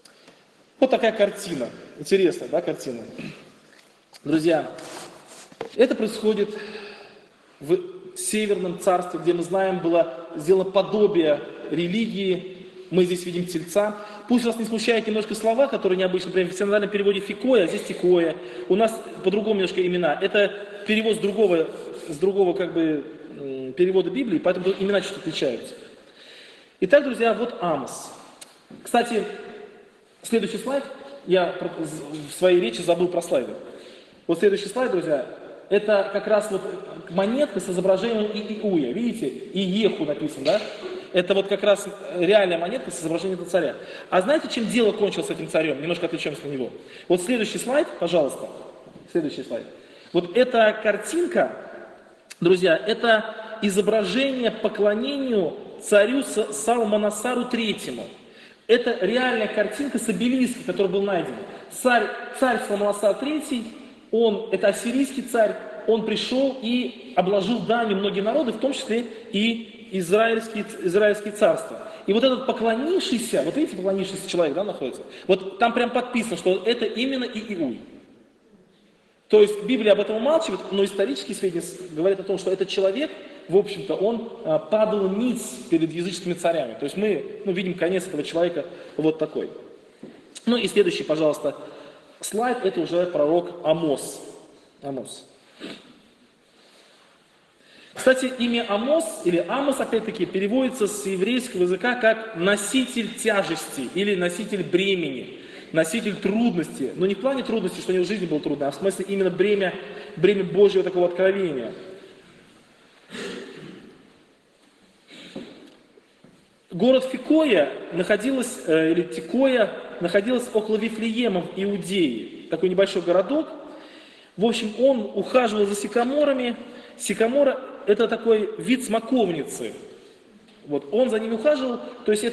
Вот такая картина. Интересная, да, картина? Друзья, это происходит в Северном царстве, где мы знаем, было сделано подобие религии. Мы здесь видим тельца. Пусть вас не смущают немножко слова, которые необычно, например, в профессиональном переводе фикоя, а здесь тикоя. У нас по-другому немножко имена. Это перевод с другого как бы перевода Библии, поэтому имена чуть отличаются. Итак, друзья, вот Амос. Кстати, следующий слайд. Я в своей речи забыл про слайды. Вот следующий слайд, друзья, это как раз вот монетка с изображением Иуя. Видите? Иеху написано, да? Это вот как раз реальная монетка с изображением этого царя. А знаете, чем дело кончилось с этим царем? Немножко отвлечемся на него. Вот следующий слайд, пожалуйста. Следующий слайд. Вот эта картинка, друзья, это изображение поклонению царю Салманасару III. Это реальная картинка с обелиска, который был найден. Царь Салманасар III, это ассирийский царь, он пришел и обложил дами многие народы, в том числе и израильские царства. И вот этот поклонившийся, вот видите, поклонившийся человек, да, находится? Вот там прям подписано, что это именно Иуй. То есть Библия об этом умалчивает, но исторические сведения говорят о том, что этот человек, в общем-то, он падал ниц перед языческими царями. То есть мы видим конец этого человека вот такой. Ну и следующий, пожалуйста, слайд, это уже пророк Амос. Амос. Кстати, имя Амос, или Амос, опять-таки, переводится с еврейского языка как носитель тяжести или носитель бремени, носитель трудности. Но не в плане трудности, что у него в жизни было трудно, а в смысле именно бремя Божьего такого откровения. Город Фикоя или Тикоя находилась около Вифлеема в Иудее. Такой небольшой городок. В общем, он ухаживал за сикаморами. Сикамора – это такой вид смоковницы. Вот, он за ними ухаживал, то есть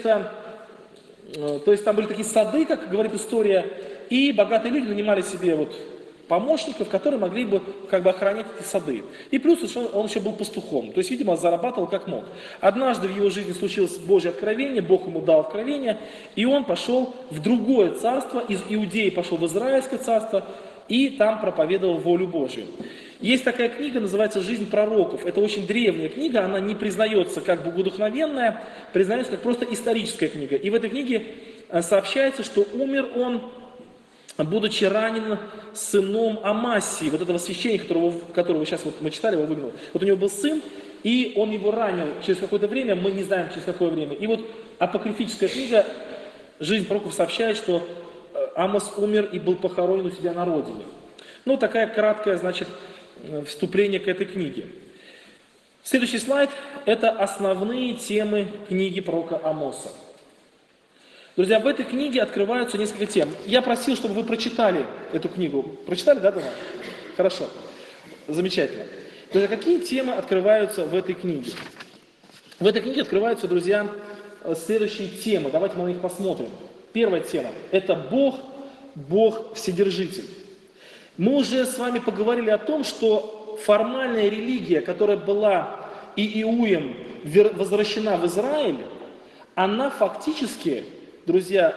там были такие сады, как говорит история, и богатые люди нанимали себе вот помощников, которые могли бы как бы охранять эти сады. И плюс он еще был пастухом, то есть, видимо, зарабатывал как мог. Однажды в его жизни случилось Божье откровение, Бог ему дал откровение, и он пошел в другое царство, из Иудеи пошел в Израильское царство, и там проповедовал волю Божию. Есть такая книга, называется «Жизнь пророков». Это очень древняя книга, она не признается как богодухновенная, признается как просто историческая книга. И в этой книге сообщается, что умер он, будучи ранен сыном Амасии, вот этого священника, которого сейчас вот мы читали, его выгнал. Вот у него был сын, и он его ранил через какое-то время, мы не знаем через какое время. И вот апокрифическая книга «Жизнь пророков» сообщает, что Амос умер и был похоронен у себя на родине. Ну, такая краткая, значит, вступление к этой книге. Следующий слайд – это основные темы книги пророка Амоса. Друзья, в этой книге открываются несколько тем. Я просил, чтобы вы прочитали эту книгу. Прочитали, да, дома? Хорошо. Замечательно. Друзья, какие темы открываются в этой книге? В этой книге открываются, друзья, следующие темы. Давайте мы на них посмотрим. Первая тема – это Бог Вседержитель. Мы уже с вами поговорили о том, что формальная религия, которая была Иуем возвращена в Израиль, она фактически, друзья,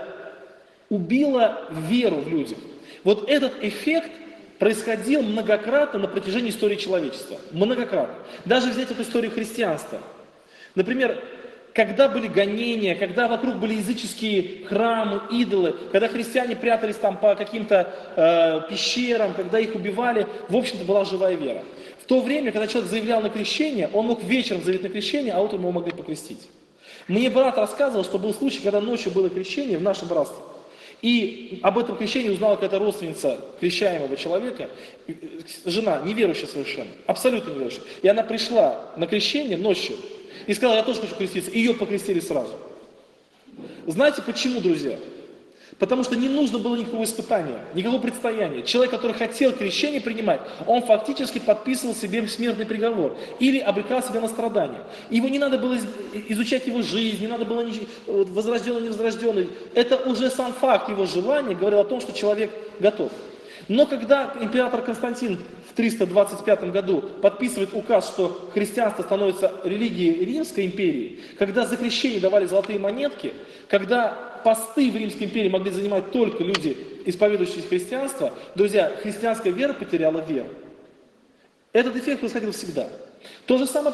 убила веру в людях. Вот этот эффект происходил многократно на протяжении истории человечества. Многократно. Даже взять эту историю христианства. Например, когда были гонения, когда вокруг были языческие храмы, идолы, когда христиане прятались там по каким-то пещерам, когда их убивали, в общем-то была живая вера. В то время, когда человек заявлял на крещение, он мог вечером заявить на крещение, а утром его могли покрестить. Мне брат рассказывал, что был случай, когда ночью было крещение в нашем братстве. И об этом крещении узнала какая-то родственница крещаемого человека, жена, неверующая совершенно, абсолютно неверующая. И она пришла на крещение ночью и сказала: я тоже хочу креститься. И ее покрестили сразу. Знаете почему, друзья? Потому что не нужно было никакого испытания, никакого предстояния. Человек, который хотел крещение принимать, он фактически подписывал себе смертный приговор или обрекал себя на страдания. Его не надо было изучать его жизнь, не надо было возрожденный, невозрожденный. Это уже сам факт его желания говорил о том, что человек готов. Но когда император Константин в 325 году подписывает указ, что христианство становится религией Римской империи, когда за крещение давали золотые монетки, когда посты в Римской империи могли занимать только люди, исповедующие христианство, друзья, христианская вера потеряла веру. Этот эффект происходил всегда. То же самое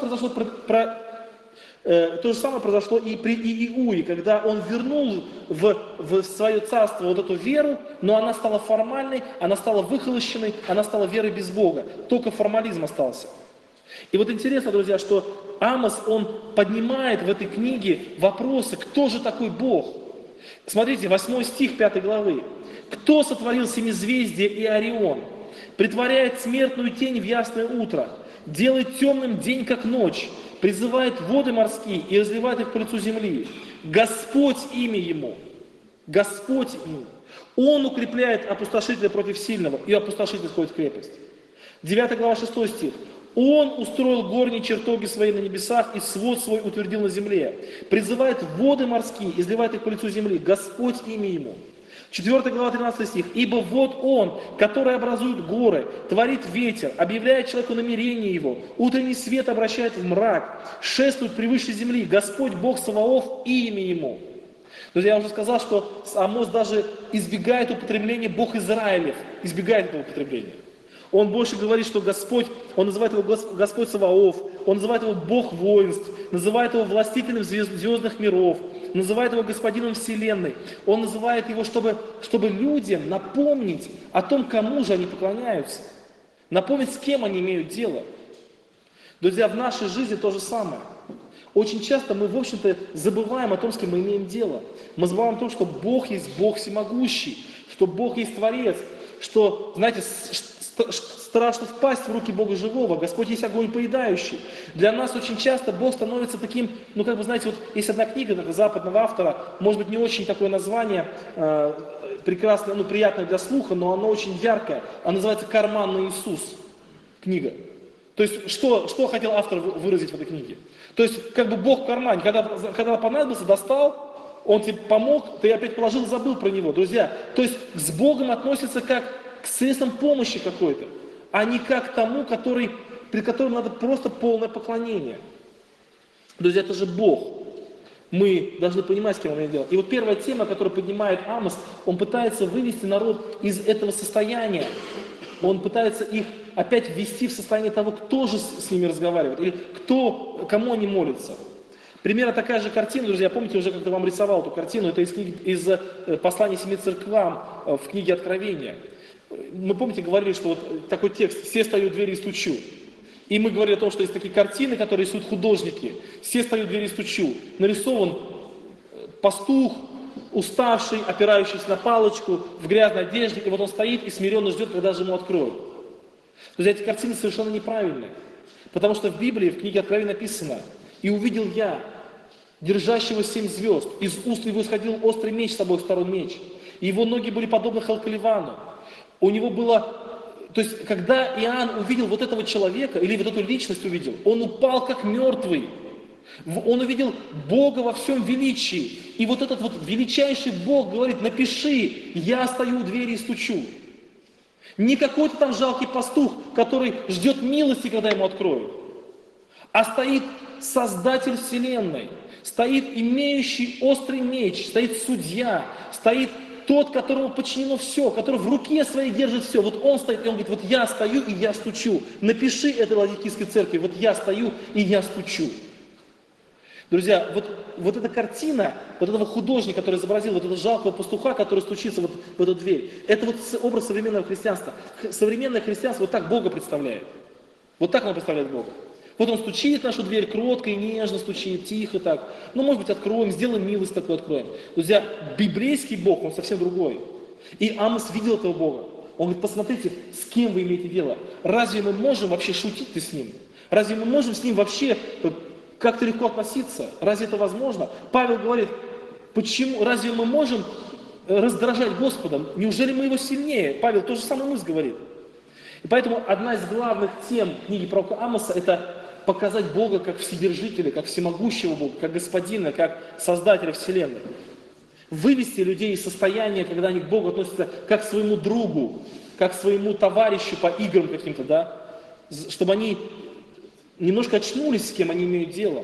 произошло и при Иуе, когда он вернул в свое царство вот эту веру, но она стала формальной, она стала выхолощенной, она стала верой без Бога. Только формализм остался. И вот интересно, друзья, что Амос, он поднимает в этой книге вопросы, кто же такой Бог? Смотрите, 8 стих 5 главы. «Кто сотворил семизвездие и Орион? Притворяет смертную тень в ясное утро, делает темным день, как ночь, призывает воды морские и разливает их по лицу земли. Господь имя Ему». Господь имя. Он укрепляет опустошителя против сильного, и опустошитель входит в крепость. 9 глава 6 стих. Он устроил горние чертоги свои на небесах и свод свой утвердил на земле. Призывает воды морские, изливает их по лицу земли. Господь имя Ему. 4 глава 13 стих. Ибо вот Он, который образует горы, творит ветер, объявляет человеку намерение Его, утренний свет обращает в мрак, шествует превыше земли. Господь Бог Саваоф, имя Ему. Друзья, я уже сказал, что Амос даже избегает употребления Бог Израилев, избегает этого употребления. Он больше говорит, что Господь, он называет его Господь Саваоф, он называет его Бог воинств, называет его властителем звездных миров, называет его Господином Вселенной. Он называет его, чтобы людям напомнить о том, кому же они поклоняются, напомнить, с кем они имеют дело. Друзья, в нашей жизни то же самое. Очень часто мы, в общем-то, забываем о том, с кем мы имеем дело. Мы забываем о том, что Бог есть Бог всемогущий, что Бог есть Творец, что, знаете, страшно впасть в руки Бога живого. Господь есть огонь поедающий. Для нас очень часто Бог становится таким, знаете, вот есть одна книга западного автора, может быть, не очень такое название, прекрасное, приятное для слуха, но оно очень яркое. Она называется «Карманный Иисус». Книга. То есть, что хотел автор выразить в этой книге? То есть, Бог в кармане, когда понадобился, достал, Он тебе помог, ты опять положил, забыл про Него. Друзья, то есть, с Богом относятся как к средствам помощи какой-то, а не как к тому, при котором надо просто полное поклонение. Друзья, это же Бог. Мы должны понимать, с кем мы имеем дело. И вот первая тема, которую поднимает Амос, он пытается вывести народ из этого состояния. Он пытается их опять ввести в состояние того, кто же с ними разговаривает, или кому они молятся. Примерно такая же картина, друзья, помните, уже как-то вам рисовал эту картину, это из послания 7 церквам в книге Откровения. Мы, помните, говорили, что вот такой текст: «Все стою у двери и стучу». И мы говорили о том, что есть такие картины, которые рисуют художники. «Все стою у двери и стучу». Нарисован пастух, уставший, опирающийся на палочку, в грязной одежде, и вот он стоит и смиренно ждет, когда же ему откроют. Друзья, эти картины совершенно неправильные. Потому что в Библии, в книге Откровения написано: «И увидел я, держащего 7 звезд, из уст его исходил острый меч с обоих сторон меч, и его ноги были подобны халкаливану». У него было... То есть, когда Иоанн увидел вот этого человека, или вот эту личность увидел, он упал как мертвый. Он увидел Бога во всем величии. И вот этот вот величайший Бог говорит: напиши, я стою у двери и стучу. Не какой-то там жалкий пастух, который ждет милости, когда ему откроют, а стоит Создатель Вселенной, стоит имеющий острый меч, стоит судья, стоит тот, которому подчинено все, который в руке своей держит все. Вот он стоит, и он говорит: вот я стою и я стучу. Напиши этой Ладикийской церкви: вот я стою и я стучу. Друзья, вот эта картина, вот этого художника, который изобразил вот этого жалкого пастуха, который стучится вот в эту дверь, это вот образ современного христианства. Современное христианство вот так Бога представляет. Вот так оно представляет Бога. Вот он стучит в нашу дверь, кротко и нежно стучит, тихо так. Ну, может быть, откроем, сделаем милость такую, откроем. Друзья, библейский Бог, он совсем другой. И Амос видел этого Бога. Он говорит, посмотрите, с кем вы имеете дело. Разве мы можем вообще шутить-то с ним? Разве мы можем с ним вообще как-то легко относиться? Разве это возможно? Павел говорит, почему, разве мы можем раздражать Господа? Неужели мы его сильнее? Павел то же самое мысль говорит. И поэтому одна из главных тем книги пророка Амоса – это показать Бога как вседержителя, как всемогущего Бога, как Господина, как Создателя Вселенной. Вывести людей из состояния, когда они к Богу относятся как к своему другу, как к своему товарищу по играм каким-то, да, чтобы они немножко очнулись, с кем они имеют дело.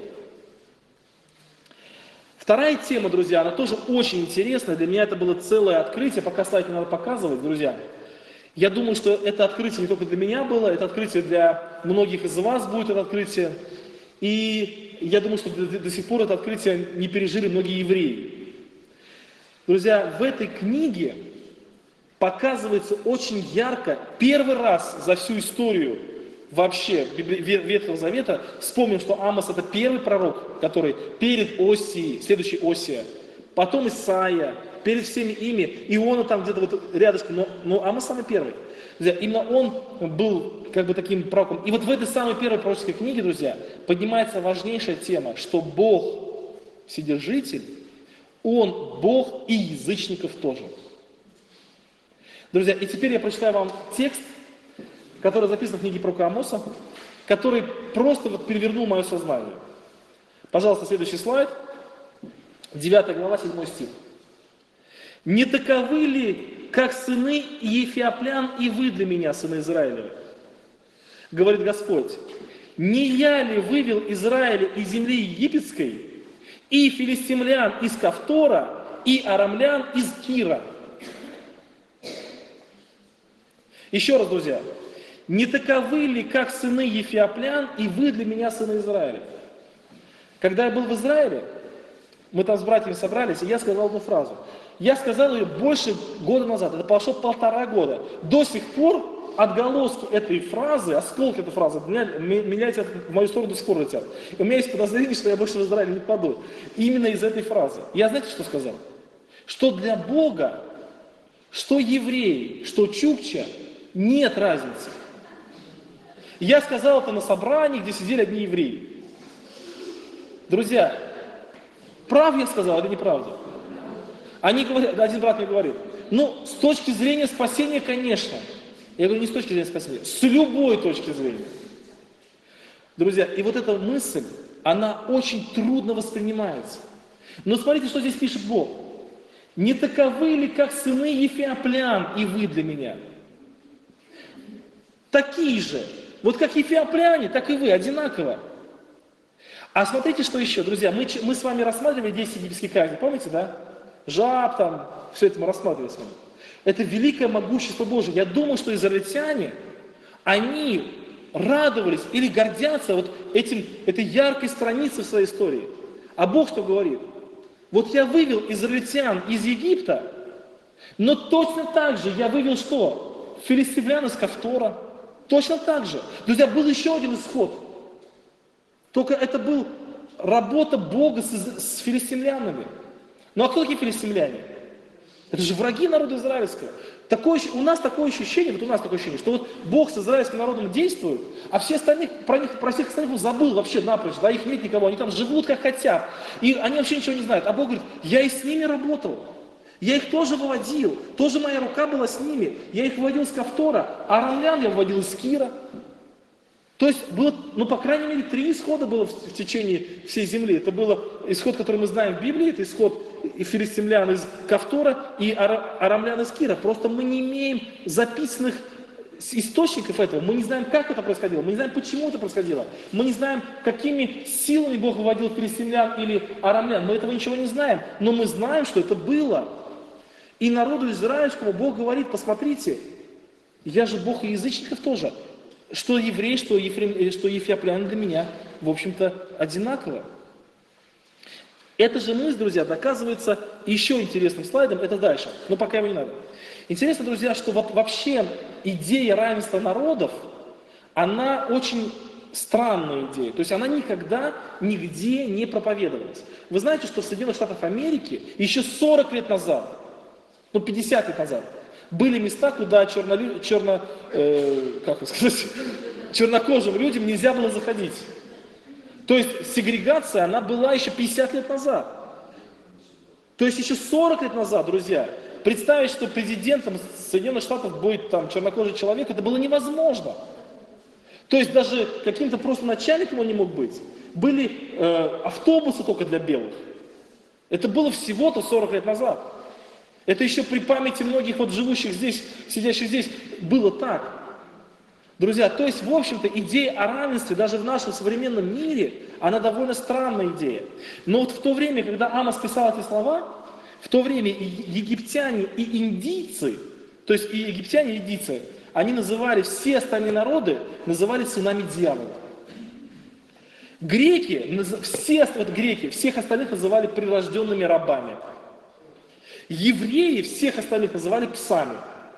Вторая тема, друзья, она тоже очень интересная, для меня это было целое открытие, пока слайд не надо показывать, друзья. Я думаю, что это открытие не только для меня было, это открытие для многих из вас будет это открытие. И я думаю, что до сих пор это открытие не пережили многие евреи. Друзья, в этой книге показывается очень ярко, первый раз за всю историю вообще Ветхого Завета, вспомним, что Амос это первый пророк, который перед Осией, следующий Осия, потом Исаия, перед всеми ими, Иона там где-то вот рядышком, но Амос самый первый. Друзья, именно он был как бы таким пророком. И вот в этой самой первой пророческой книге, друзья, поднимается важнейшая тема, что Бог, Вседержитель, Он Бог и язычников тоже. Друзья, и теперь я прочитаю вам текст, который записан в книге пророка Амоса, который просто вот перевернул мое сознание. Пожалуйста, следующий слайд. 9 глава, 7 стих. «Не таковы ли, как сыны Ефиоплян, и вы для меня, сыны Израилевы? Говорит Господь, не я ли вывел Израиля из земли египетской, и филистимлян из Кавтора, и арамлян из Кира?» Еще раз, друзья. «Не таковы ли, как сыны Ефиоплян, и вы для меня, сыны Израиля?» Когда я был в Израиле, мы там с братьями собрались, и я сказал одну фразу. Я сказал ее больше года назад, это прошло 1,5 года. До сих пор отголоски этой фразы, осколки этой фразы, меня летят, в мою сторону до сих пор летят. И у меня есть подозрение, что я больше в Израиле не попаду. Именно из этой фразы. Я знаете, что сказал? Что для Бога, что евреи, что чукча, нет разницы. Я сказал это на собрании, где сидели одни евреи. Друзья, прав я сказал или неправда? Они говорят, один брат мне говорит, ну, с точки зрения спасения, конечно. Я говорю, не с точки зрения спасения, с любой точки зрения. Друзья, и вот эта мысль, она очень трудно воспринимается. Но смотрите, что здесь пишет Бог. «Не таковы ли, как сыны Ефиоплян, и вы для меня?» Такие же. Вот как ефиопляне, так и вы, одинаково. А смотрите, что еще, друзья, мы с вами рассматривали 10 египетских казней, помните, да? Жаб там, все это мы рассматривали с вами. Это великое могущество Божие. Я думаю, что израильтяне, они радовались или гордятся вот этой яркой страницей в своей истории. А Бог что говорит? Вот я вывел израильтян из Египта, но точно так же я вывел что? Филистимлян из Кавтора. Точно так же. Друзья, был еще один исход. Только это была работа Бога с филистимлянами. Ну а кто такие филистимляне? Это же враги народа израильского. У нас такое ощущение, что вот Бог с израильским народом действует, а все остальных, про всех остальных он забыл вообще напрочь, да, их нет никого, они там живут как хотят, и они вообще ничего не знают. А Бог говорит, я и с ними работал, я их тоже выводил, тоже моя рука была с ними, я их выводил с Кавтора, а арамлян я выводил из Кира. То есть было, ну, по крайней мере, 3 исхода было в течение всей земли. Это был исход, который мы знаем в Библии, это исход и филистимлян из Кавтора, и арамлян из Кира. Просто мы не имеем записанных источников этого. Мы не знаем, как это происходило, мы не знаем, почему это происходило. Мы не знаем, какими силами Бог выводил филистимлян или арамлян. Мы этого ничего не знаем. Но мы знаем, что это было. И народу израильскому Бог говорит, посмотрите, я же Бог и язычников тоже. Что еврей, что ефиопляне для меня, в общем-то, одинаково. Эта же мысль, друзья, доказывается еще интересным слайдом, это дальше, но пока его не надо. Интересно, друзья, что вообще идея равенства народов, она очень странная идея. То есть она никогда нигде не проповедовалась. Вы знаете, что в Соединенных Штатах Америки еще 40 лет назад, 50 лет назад, были места, куда чернокожим людям нельзя было заходить. То есть сегрегация, она была еще 50 лет назад. То есть еще 40 лет назад, друзья, представить, что президентом Соединенных Штатов будет там чернокожий человек, это было невозможно. То есть даже каким-то просто начальником он не мог быть. Были автобусы только для белых. Это было всего-то 40 лет назад. Это еще при памяти многих вот живущих здесь, сидящих здесь, было так. Друзья, то есть, в общем-то, идея о равенстве даже в нашем современном мире, она довольно странная идея. Но вот в то время, когда Амос писал эти слова, в то время и египтяне, и индийцы, то есть и египтяне, и индийцы, они называли все остальные народы, называли сынами дьявола. Греки, всех остальных называли прирожденными рабами. Евреи всех остальных называли псами.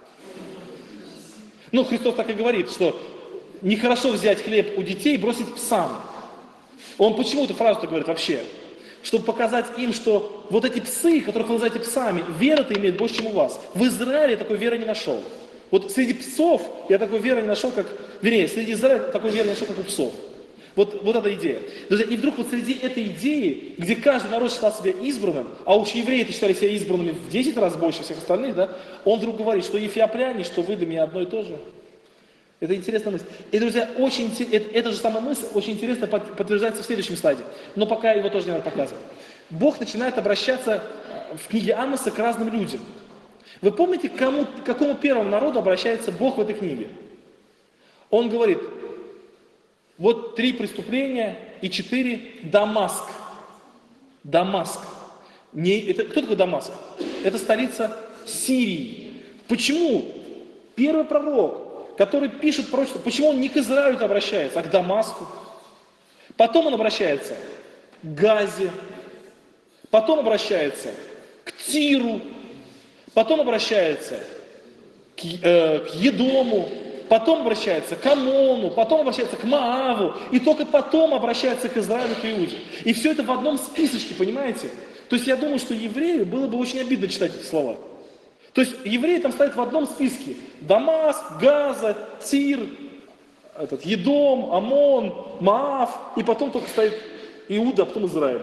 Христос так и говорит, что нехорошо взять хлеб у детей и бросить псам. Он почему эту фразу-то говорит вообще? Чтобы показать им, что вот эти псы, которых вы называете псами, вера-то имеет больше, чем у вас. В Израиле я такой веры не нашел. Вот среди псов я такой веры не нашел, среди Израиля такой веры не нашел, как у псов. Вот эта идея. Друзья, и вдруг вот среди этой идеи, где каждый народ считал себя избранным, а уж евреи считали себя избранными в 10 раз больше всех остальных, да, он вдруг говорит, что эфиопляне, что вы для меня одно и то же. Это интересная мысль. И, друзья, эта же самая мысль очень интересно подтверждается в следующем слайде. Но пока его тоже не надо показывать. Бог начинает обращаться в книге Амоса к разным людям. Вы помните, к какому первому народу обращается Бог в этой книге? Он говорит, вот 3 преступления и 4 Дамаск. Дамаск. Кто такой Дамаск? Это столица Сирии. Почему первый пророк, который пишет пророчество, почему он не к Израилю обращается, а к Дамаску? Потом он обращается к Газе, потом обращается к Тиру, потом обращается к Едому, потом обращается к Амону, потом обращается к Моаву, и только потом обращается к Израилю, к Иуде. И все это в одном списочке, понимаете? То есть я думаю, что еврею было бы очень обидно читать эти слова. То есть евреи там стоят в одном списке. Дамаск, Газа, Тир, Едом, Амон, Моав, и потом только стоит Иуда, а потом Израиль.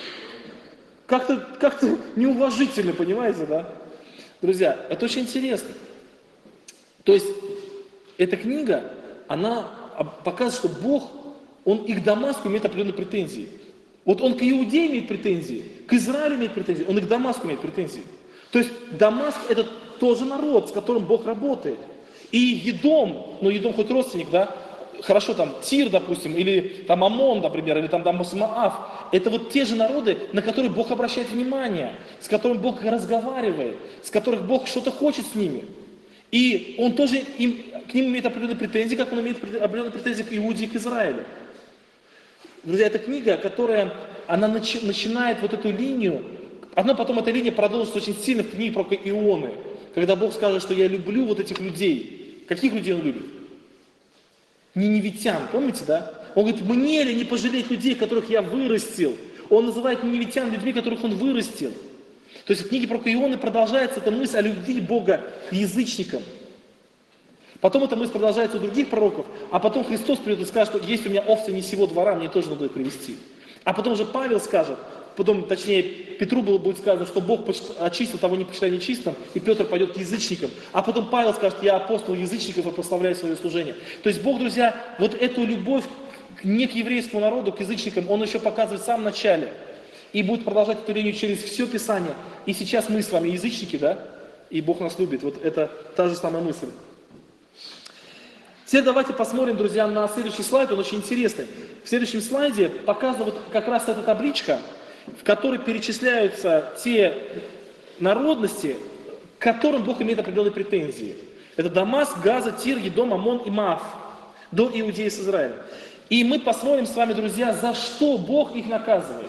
Как-то неуважительно, понимаете, да? Друзья, это очень интересно. То есть эта книга, она показывает, что Бог, Он и к Дамаску имеет определенные претензии. Вот Он к Иудее имеет претензии, к Израилю имеет претензии, Он и к Дамаску имеет претензии. То есть Дамаск это тоже народ, с которым Бог работает. И Едом, Едом хоть родственник, да, хорошо там Тир, допустим, или там Амон, например, или там Моав, это вот те же народы, на которые Бог обращает внимание, с которыми Бог разговаривает, с которых Бог что-то хочет с ними. И Он тоже к ним имеет определенные претензии, как Он имеет определенные претензии к Иуде и к Израилю. Друзья, это книга, она начинает вот эту линию, потом эта линия продолжится очень сильно в книге про Ионы, когда Бог скажет, что я люблю вот этих людей. Каких людей Он любит? Ниневитян, помните, да? Он говорит, мне ли не пожалеть людей, которых я вырастил? Он называет ниневитян людьми, которых Он вырастил. То есть в книге про Ионы продолжается эта мысль о любви Бога к язычникам. Потом эта мысль продолжается у других пророков, а потом Христос придет и скажет, что есть у меня овцы не сего двора, мне тоже надо их привести. А потом же Павел скажет, точнее Петру будет сказано, что Бог очистил того, не почитая нечистым, и Петр пойдет к язычникам. А потом Павел скажет, я апостол язычников и прославляю свое служение. То есть Бог, друзья, вот эту любовь не к еврейскому народу, к язычникам, Он еще показывает в самом начале. И будет продолжать эту линию через все Писание. И сейчас мы с вами язычники, да? И Бог нас любит. Вот это та же самая мысль. Теперь давайте посмотрим, друзья, на следующий слайд, он очень интересный. В следующем слайде показана вот как раз эта табличка, в которой перечисляются те народности, к которым Бог имеет определенные претензии. Это Дамаск, Газа, Тир, Едом, Амон и Моав, до Иудеи с Израилем. И мы посмотрим с вами, друзья, за что Бог их наказывает.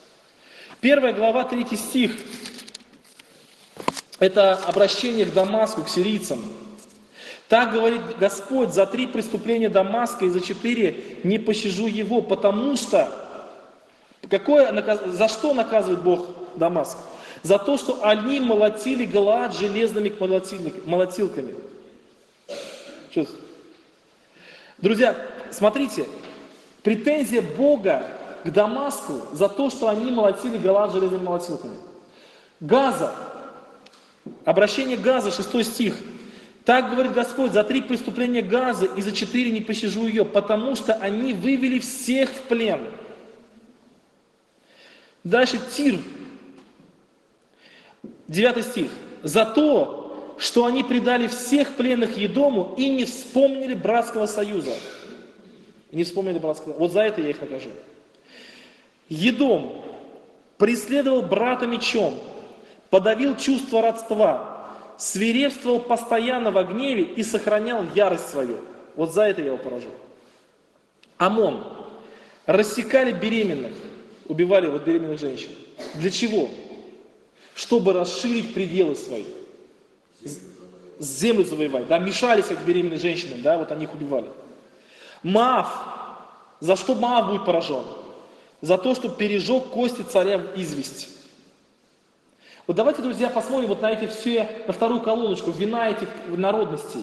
1 глава, 3 стих. Это обращение к Дамаску, к сирийцам. Так говорит Господь, за 3 преступления Дамаска и за 4 не пощажу его, потому что, за что наказывает Бог Дамаск? За то, что они молотили Галаад железными молотилками. Друзья, смотрите, претензия Бога к Дамаску за то, что они молотили Галаад железными молотилками. Газа, обращение Газа, 6 стих. Так говорит Господь, за 3 преступления Газы и за 4 не пощажу ее, потому что они вывели всех в плен. Дальше Тир, 9 стих. За то, что они предали всех пленных Едому и не вспомнили братского союза. Не вспомнили братского. Вот за это я их накажу. Едом преследовал брата мечом, подавил чувство родства, свирепствовал постоянно во гневе и сохранял ярость свою. Вот за это я его поражу. Амон. Рассекали беременных, убивали вот беременных женщин. Для чего? Чтобы расширить пределы свои. Землю завоевать, да, мешались к беременным женщинам, да, вот они их убивали. Маав. За что Маав будет поражен? За то, что пережег кости царя в известь. Вот давайте, друзья, посмотрим вот на эти все, на вторую колоночку, вина этих народностей.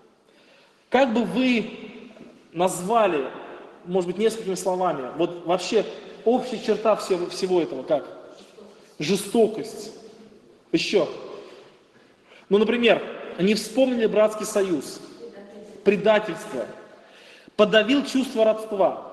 Как бы вы назвали, может быть, несколькими словами, вот вообще общая черта всего этого, как? Жестокость. Еще. Ну, например, они вспомнили братский союз, предательство, подавил чувство родства.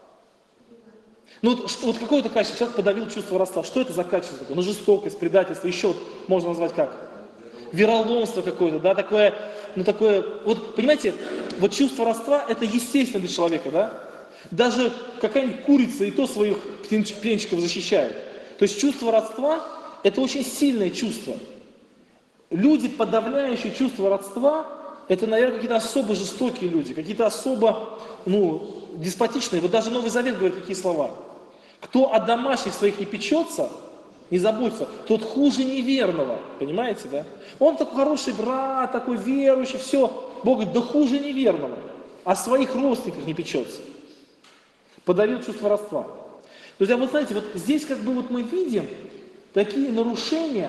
Ну, вот какое-то качество, человек подавил чувство родства. Что это за качество такое? Ну, жестокость, предательство, еще вот можно назвать как? Вероломство какое-то, да, такое, вот, понимаете, вот чувство родства, это естественно для человека, да? Даже какая-нибудь курица и то своих птенчиков защищает. То есть чувство родства, это очень сильное чувство. Люди, подавляющие чувство родства, это, наверное, какие-то особо жестокие люди, какие-то особо, деспотичные. Вот даже Новый Завет говорит такие слова. Кто о домашних своих не печется, не заботится, тот хуже неверного. Понимаете, да? Он такой хороший брат, такой верующий, все. Бог говорит, да хуже неверного. О своих родственниках не печется. Подавил чувство родства. Друзья, вот знаете, вот здесь как бы вот мы видим такие нарушения,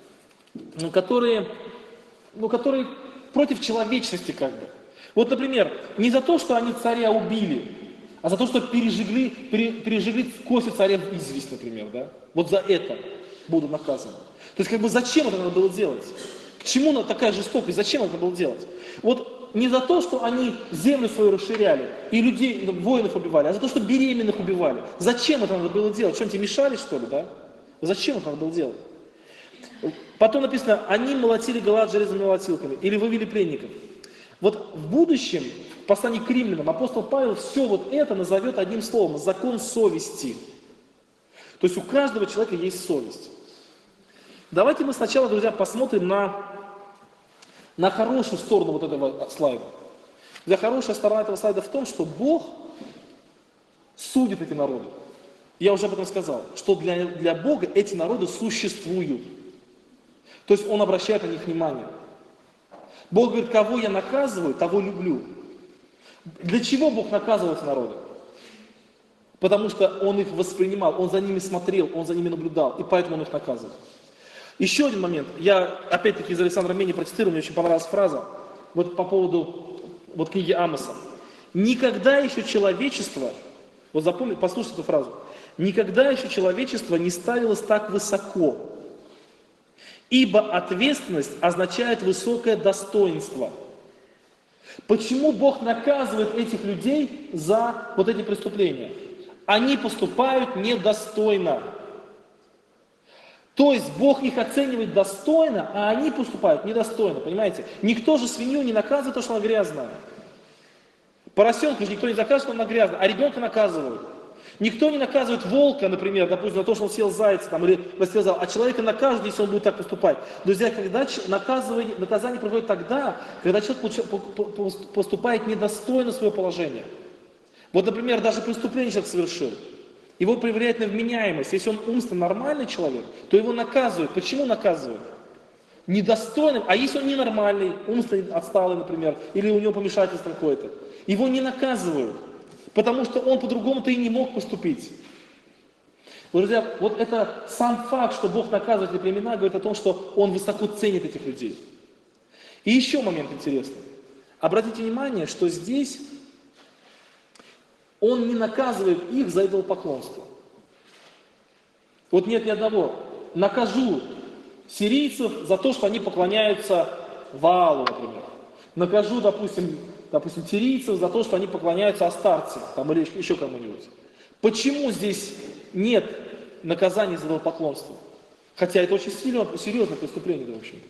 которые против человечности как бы. Вот, например, не за то, что они царя убили, а за то, что пережгли кости царя в известь, например, да? Вот за это будут наказаны. То есть, как бы, зачем это надо было делать? К чему такая жестокость? Зачем это было делать? Вот не за то, что они землю свою расширяли и людей, воинов убивали, а за то, что беременных убивали. Зачем это надо было делать? Что, они тебе мешали, что ли, да? Зачем это надо было делать? Потом написано, они молотили Галаад железными молотилками или вывели пленников. Вот в будущем, в послании к римлянам, апостол Павел все вот это назовет одним словом, закон совести. То есть у каждого человека есть совесть. Давайте мы сначала, друзья, посмотрим на хорошую сторону вот этого слайда. Хорошая сторона этого слайда в том, что Бог судит эти народы. Я уже об этом сказал, что для Бога эти народы существуют. То есть Он обращает на них внимание. Бог говорит, кого я наказываю, того люблю. Для чего Бог наказывал эти народы? Потому что Он их воспринимал, Он за ними смотрел, Он за ними наблюдал, и поэтому Он их наказывал. Еще один момент. Я опять-таки из Александра Мени процитирую, мне очень понравилась фраза, вот по поводу вот книги Амоса. Никогда еще человечество, вот запомните, послушайте эту фразу, никогда еще человечество не ставилось так высоко, ибо ответственность означает высокое достоинство. Почему Бог наказывает этих людей за вот эти преступления? Они поступают недостойно. То есть Бог их оценивает достойно, а они поступают недостойно, понимаете? Никто же свинью не наказывает за то, что она грязная. Поросенка же никто не закажет, что она грязная, а ребенка наказывают. Никто не наказывает волка, например, допустим, за то, что он съел зайца там, или растерзал, а человека накажут, если он будет так поступать. Друзья, когда наказание происходит тогда, когда человек поступает недостойно своего положения. Вот, например, даже преступление человек совершил. Его проверяют на вменяемость. Если он умственно нормальный человек, то его наказывают. Почему наказывают? недостойным, а если он ненормальный, умственно отсталый, например, или у него помешательство какое-то, его не наказывают, потому что он по-другому-то и не мог поступить. Друзья, вот это сам факт, что Бог наказывает эти племена, говорит о том, что Он высоко ценит этих людей. И еще момент интересный. Обратите внимание, что здесь Он не наказывает их за идолопоклонство. Вот нет ни одного. Накажу сирийцев за то, что они поклоняются Ваалу, например. Накажу, допустим, сирийцев за то, что они поклоняются Астарте, там, или еще кому-нибудь. Почему здесь нет наказания за идолопоклонство? Хотя это очень серьезное преступление, в общем.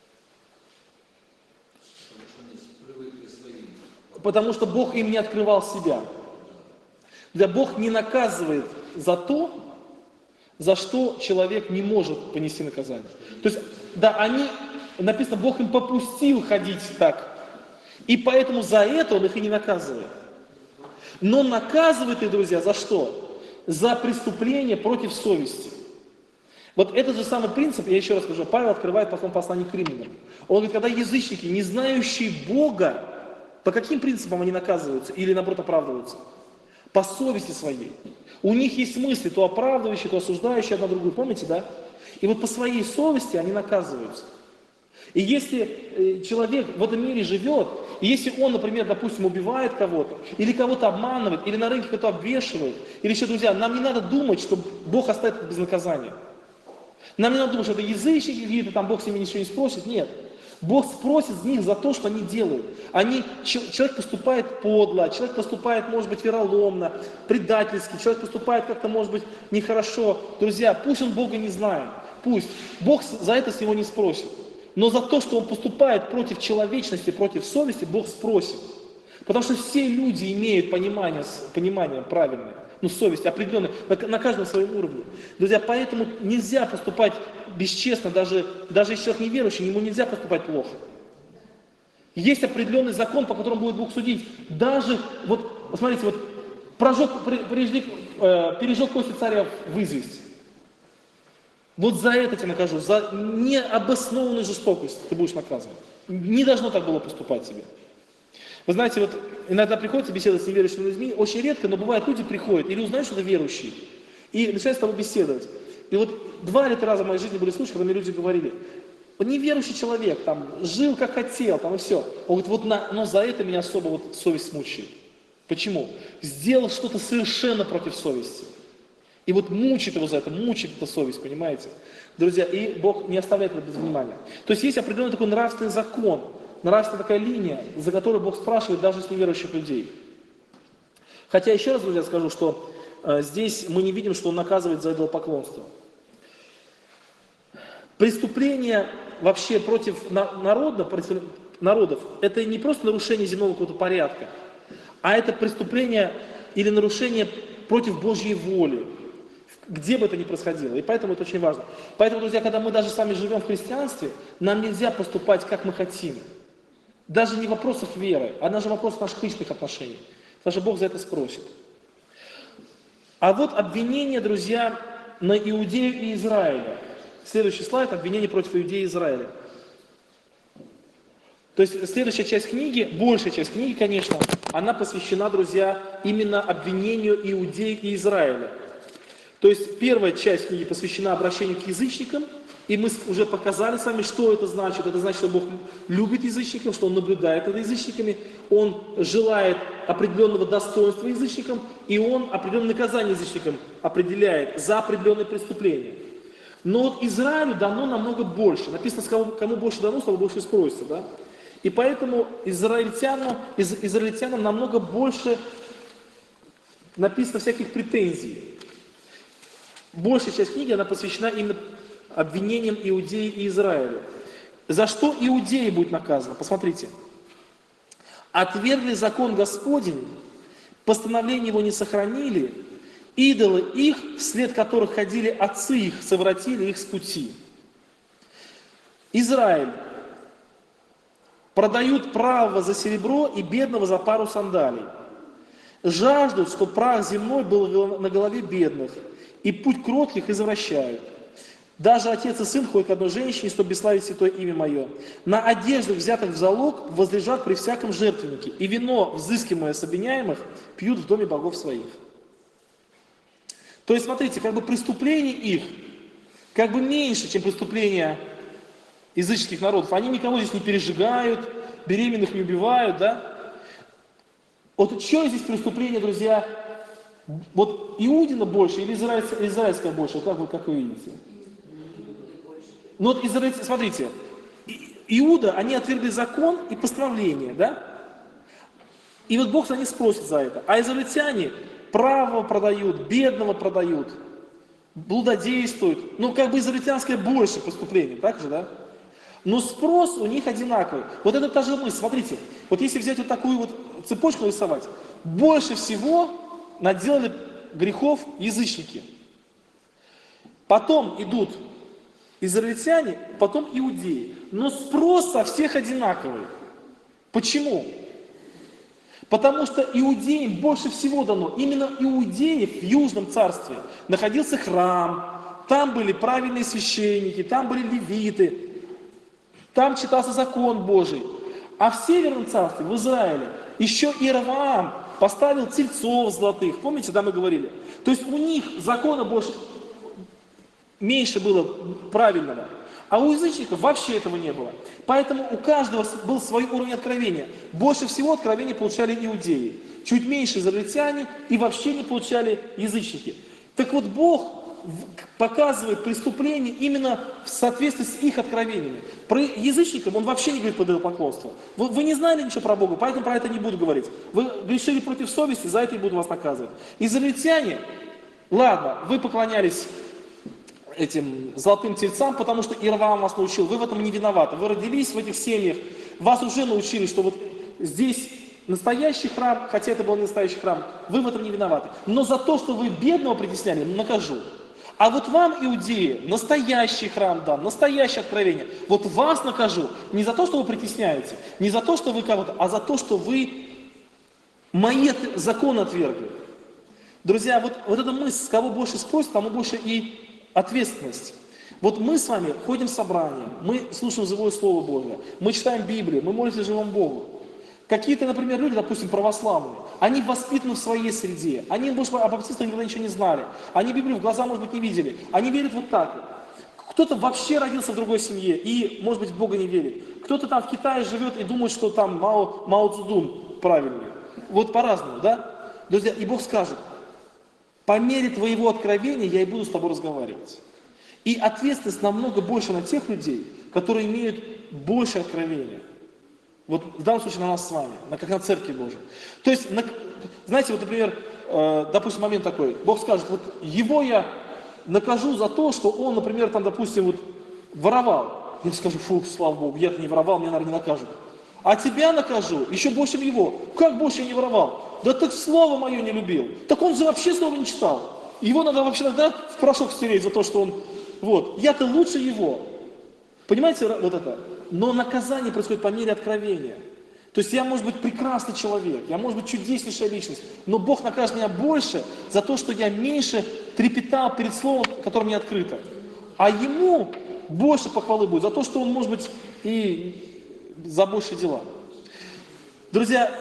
Потому что Бог им не открывал себя. Да, Бог не наказывает за то, за что человек не может понести наказание. То есть, да, написано, Бог им попустил ходить так. И поэтому за это Он их и не наказывает. Но наказывает их, друзья, за что? За преступление против совести. Вот этот же самый принцип, я еще раз скажу, Павел открывает в послании послания к римлянам. Он говорит, когда язычники, не знающие Бога, по каким принципам они наказываются или, наоборот, оправдываются? По совести своей. У них есть мысли, то оправдывающие, то осуждающие одна другую, помните, да? И вот по своей совести они наказываются. И если человек в этом мире живет, и если он, например, допустим, убивает кого-то, или кого-то обманывает, или на рынке кого-то обвешивает, или еще, друзья, нам не надо думать, что Бог оставит это без наказания. Нам не надо думать, что это язычники какие-то, там Бог с ними ничего не спросит. Нет. Бог спросит с них за то, что они делают. Человек поступает подло, человек поступает, может быть, вероломно, предательски, человек поступает как-то, может быть, нехорошо. Друзья, пусть он Бога не знает, пусть. Бог за это с него не спросит. Но за то, что он поступает против человечности, против совести, Бог спросит. Потому что все люди имеют понимание правильное, совесть определенная, на каждом своем уровне. Друзья, поэтому нельзя поступать бесчестно, даже если человек неверующий, ему нельзя поступать плохо. Есть определенный закон, по которому будет Бог судить. Даже, посмотрите, пережег кости царя в известь. Вот за это тебя накажу, за необоснованную жестокость ты будешь наказан. Не должно так было поступать тебе. Вы знаете, иногда приходится беседовать с неверующими людьми, очень редко, но бывает, люди приходят или узнают, что это верующие, и начинают с тобой беседовать. И 2 или 3 раза в моей жизни были случаи, когда мне люди говорили, неверующий человек, жил как хотел, и все. Он говорит, но за это меня особо совесть мучает. Почему? Сделал что-то совершенно против совести. И мучит его за это, мучит эта совесть, понимаете? Друзья, и Бог не оставляет это без внимания. То есть определенный такой нравственный закон, нравственная такая линия, за которую Бог спрашивает даже с неверующих людей. Хотя еще раз, друзья, скажу, что здесь мы не видим, что Он наказывает за идолопоклонство. Преступление вообще против народов, это не просто нарушение земного какого-то порядка, а это преступление или нарушение против Божьей воли, где бы это ни происходило. И поэтому это очень важно. Поэтому, друзья, когда мы даже сами живем в христианстве, нам нельзя поступать, как мы хотим. Даже не в вопросах веры, а даже в вопросах наших личных отношений. Потому что Бог за это спросит. А обвинение, друзья, на Иудею и Израиля. Следующий слайд – обвинение против Иудеи и Израиля. То есть следующая часть книги, большая часть книги, конечно, она посвящена, друзья, именно обвинению Иудеи и Израиля. То есть первая часть книги посвящена обращению к язычникам, и мы уже показали с вами, что это значит. Это значит, что Бог любит язычников, что Он наблюдает над язычниками, Он желает определенного достоинства язычникам, и Он определенное наказание язычникам определяет за определенные преступления. Но Израилю дано намного больше. Написано, кому больше дано, того больше спросится. Да? И поэтому израильтянам намного больше написано всяких претензий. Большая часть книги, она посвящена именно обвинениям Иудеи и Израилю. За что Иудеи будет наказаны? Посмотрите. Отвергли закон Господень, постановление его не сохранили, идолы их, вслед которых ходили отцы их, совратили их с пути. Израиль. Продают правого за серебро и бедного за пару сандалий. Жаждут, что прах земной был на голове бедных, и путь кротких извращают. Даже отец и сын ходят к одной женщине, чтобы бесславить святое имя мое. На одеждах, взятых в залог, возлежат при всяком жертвеннике, и вино, взыскиваемое с обвиняемых, пьют в доме богов своих. То есть, смотрите, как бы преступления их, как бы меньше, чем преступления языческих народов. Они никого здесь не пережигают, беременных не убивают, да? Вот что здесь преступление, друзья? Вот Иудина больше или израильское больше? Вот как вы видите? Ну вот израильцы, смотрите, Иуда, они отвергли закон и постановление, да? И вот Бог за них спросит за это. А израильтяне правого продают, бедного продают, блудодействуют. Ну как бы израильтянское больше преступление, так же, да? Но спрос у них одинаковый. Вот это та же мысль, смотрите, вот если взять вот такую вот цепочку нарисовать, больше всего наделали грехов язычники. Потом идут израильтяне, потом иудеи. Но спрос со всех одинаковый. Почему? Потому что иудеям больше всего дано. Именно иудеев в Южном царстве находился храм, там были правильные священники, там были левиты, там читался закон Божий. А в Северном царстве, в Израиле, еще Иеровоам поставил тельцов золотых. Помните, да, мы говорили? То есть у них закона больше, меньше было правильного. А у язычников вообще этого не было. Поэтому у каждого был свой уровень откровения. Больше всего откровения получали иудеи. Чуть меньше израильтяне и вообще не получали язычники. Так вот Бог показывает преступление именно в соответствии с их откровениями. Про язычникам он вообще не говорит про идолопоклонство. Вы не знали ничего про Бога, поэтому про это не буду говорить. Вы грешили против совести, за это и буду вас наказывать. Израильтяне, ладно, вы поклонялись этим золотым тельцам, потому что Иеровоам вас научил, вы в этом не виноваты. Вы родились в этих семьях, вас уже научили, что вот здесь настоящий храм, хотя это был не настоящий храм, вы в этом не виноваты. Но за то, что вы бедного притесняли, накажу. А вот вам, иудеи, настоящий храм дан, настоящее откровение. Вот вас накажу не за то, что вы притесняете, не за то, что вы кого-то, а за то, что вы мои законы отвергли. Друзья, вот эта мысль, с кого больше спросит, тому больше и ответственность. Вот мы с вами ходим в собрание, мы слушаем живое Слово Божие, мы читаем Библию, мы молимся живому Богу. Какие-то, например, люди, допустим, православные, они воспитаны в своей среде, они, может быть, о баптистах никогда ничего не знали, они Библию в глаза, может быть, не видели, они верят вот так вот. Кто-то вообще родился в другой семье и, может быть, в Бога не верит. Кто-то там в Китае живет и думает, что там Мао Цзэдун правильный. Вот по-разному, да? Друзья, и Бог скажет, по мере твоего откровения я и буду с тобой разговаривать. И ответственность намного больше на тех людей, которые имеют больше откровения. Вот в данном случае на нас с вами, как на Церкви Божией. То есть, знаете, вот, например, допустим, момент такой, Бог скажет, вот его я накажу за то, что он, например, там, допустим, вот воровал. Я скажу, фу, слава Богу, я-то не воровал, меня, наверное, не накажут. А тебя накажу еще больше его. Как больше я не воровал? Да так слово мое не любил. Так он же вообще слово не читал. Его надо вообще иногда в порошок стереть за то, что он... Вот, я-то лучше его. Понимаете, вот это? Но наказание происходит по мере откровения. То есть я, может быть, прекрасный человек, я, может быть, чудеснейшая личность, но Бог накажет меня больше за то, что я меньше трепетал перед словом, которое мне открыто. А ему больше похвалы будет за то, что он, может быть, и за большие дела. Друзья,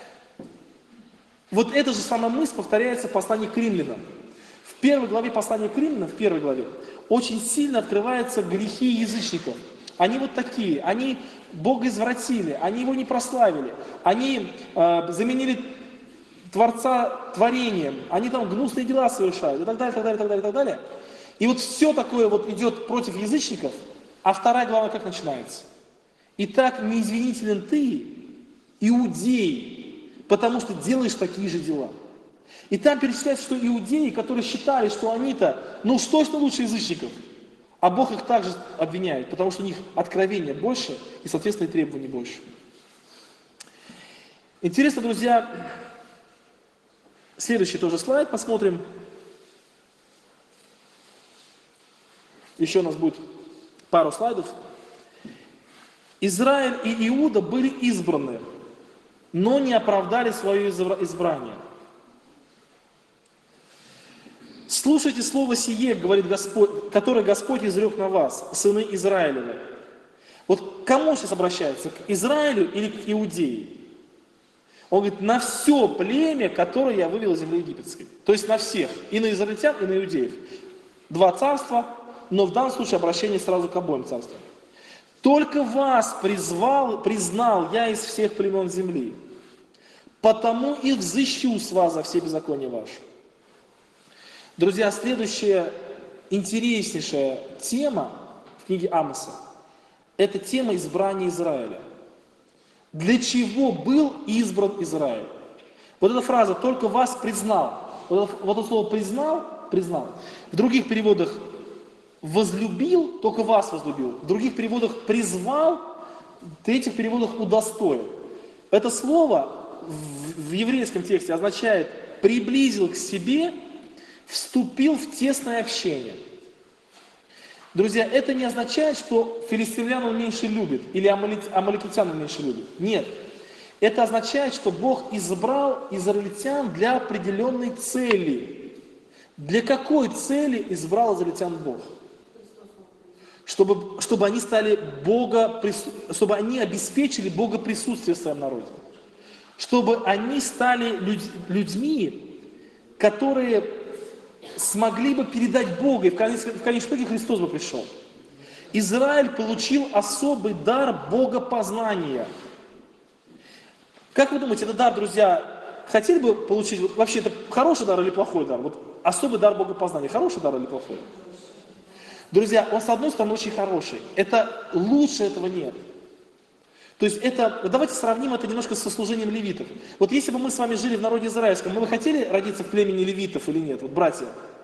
вот эта же самая мысль повторяется в послании к римлянам. В первой главе послания к римлянам, в первой главе, очень сильно открываются грехи язычников. Они вот такие, они Бога извратили, они Его не прославили, они заменили Творца творением, они там гнусные дела совершают и так далее, так далее, так далее, так далее. И вот все такое вот идет против язычников, а вторая глава как начинается? Итак, неизвинителен ты, иудей, потому что делаешь такие же дела. И там перечисляется, что иудеи, которые считали, что они-то, ну что ж лучше язычников, а Бог их также обвиняет, потому что у них откровения больше и, соответственно, и требований больше. Интересно, друзья, следующий тоже слайд посмотрим. Еще у нас будет пару слайдов. Израиль и Иуда были избраны, но не оправдали свое избрание. Слушайте слово сие, говорит Господь, который Господь изрек на вас, сыны Израилевы. Вот к кому сейчас обращается? К Израилю или к Иудее? Он говорит, на все племя, которое я вывел из земли египетской. То есть на всех. И на израильтян, и на иудеев. Два царства, но в данном случае обращение сразу к обоим царствам. Только вас признал я из всех племен земли. Потому и взыщу с вас за все беззакония ваши. Друзья, следующая интереснейшая тема в книге Амоса – это тема избрания Израиля. Для чего был избран Израиль? Вот эта фраза «только вас признал». Вот это слово «признал». В других переводах «возлюбил», только вас возлюбил. В других переводах «призвал», в третьих переводах «удостоил». Это слово в еврейском тексте означает «приблизил к себе», «вступил в тесное общение». Друзья, это не означает, что филистимлян он меньше любит, или амаликитян он меньше любит. Нет. Это означает, что Бог избрал израильтян для определенной цели. Для какой цели избрал израильтян Бог? Чтобы они стали чтобы они обеспечили богоприсутствие в своем народе. Чтобы они стали людьми, которые смогли бы передать Бога, и в конечном итоге Христос бы пришел. Израиль получил особый дар богопознания. Как вы думаете, этот дар, друзья, хотели бы получить, вообще это хороший дар или плохой дар? Вот особый дар богопознания, хороший дар или плохой? Друзья, он с одной стороны очень хороший. Это лучше этого нет. То есть это, давайте сравним это немножко со служением левитов. Вот если бы мы с вами жили в народе израильском, мы бы хотели родиться в племени левитов или нет, вот братья?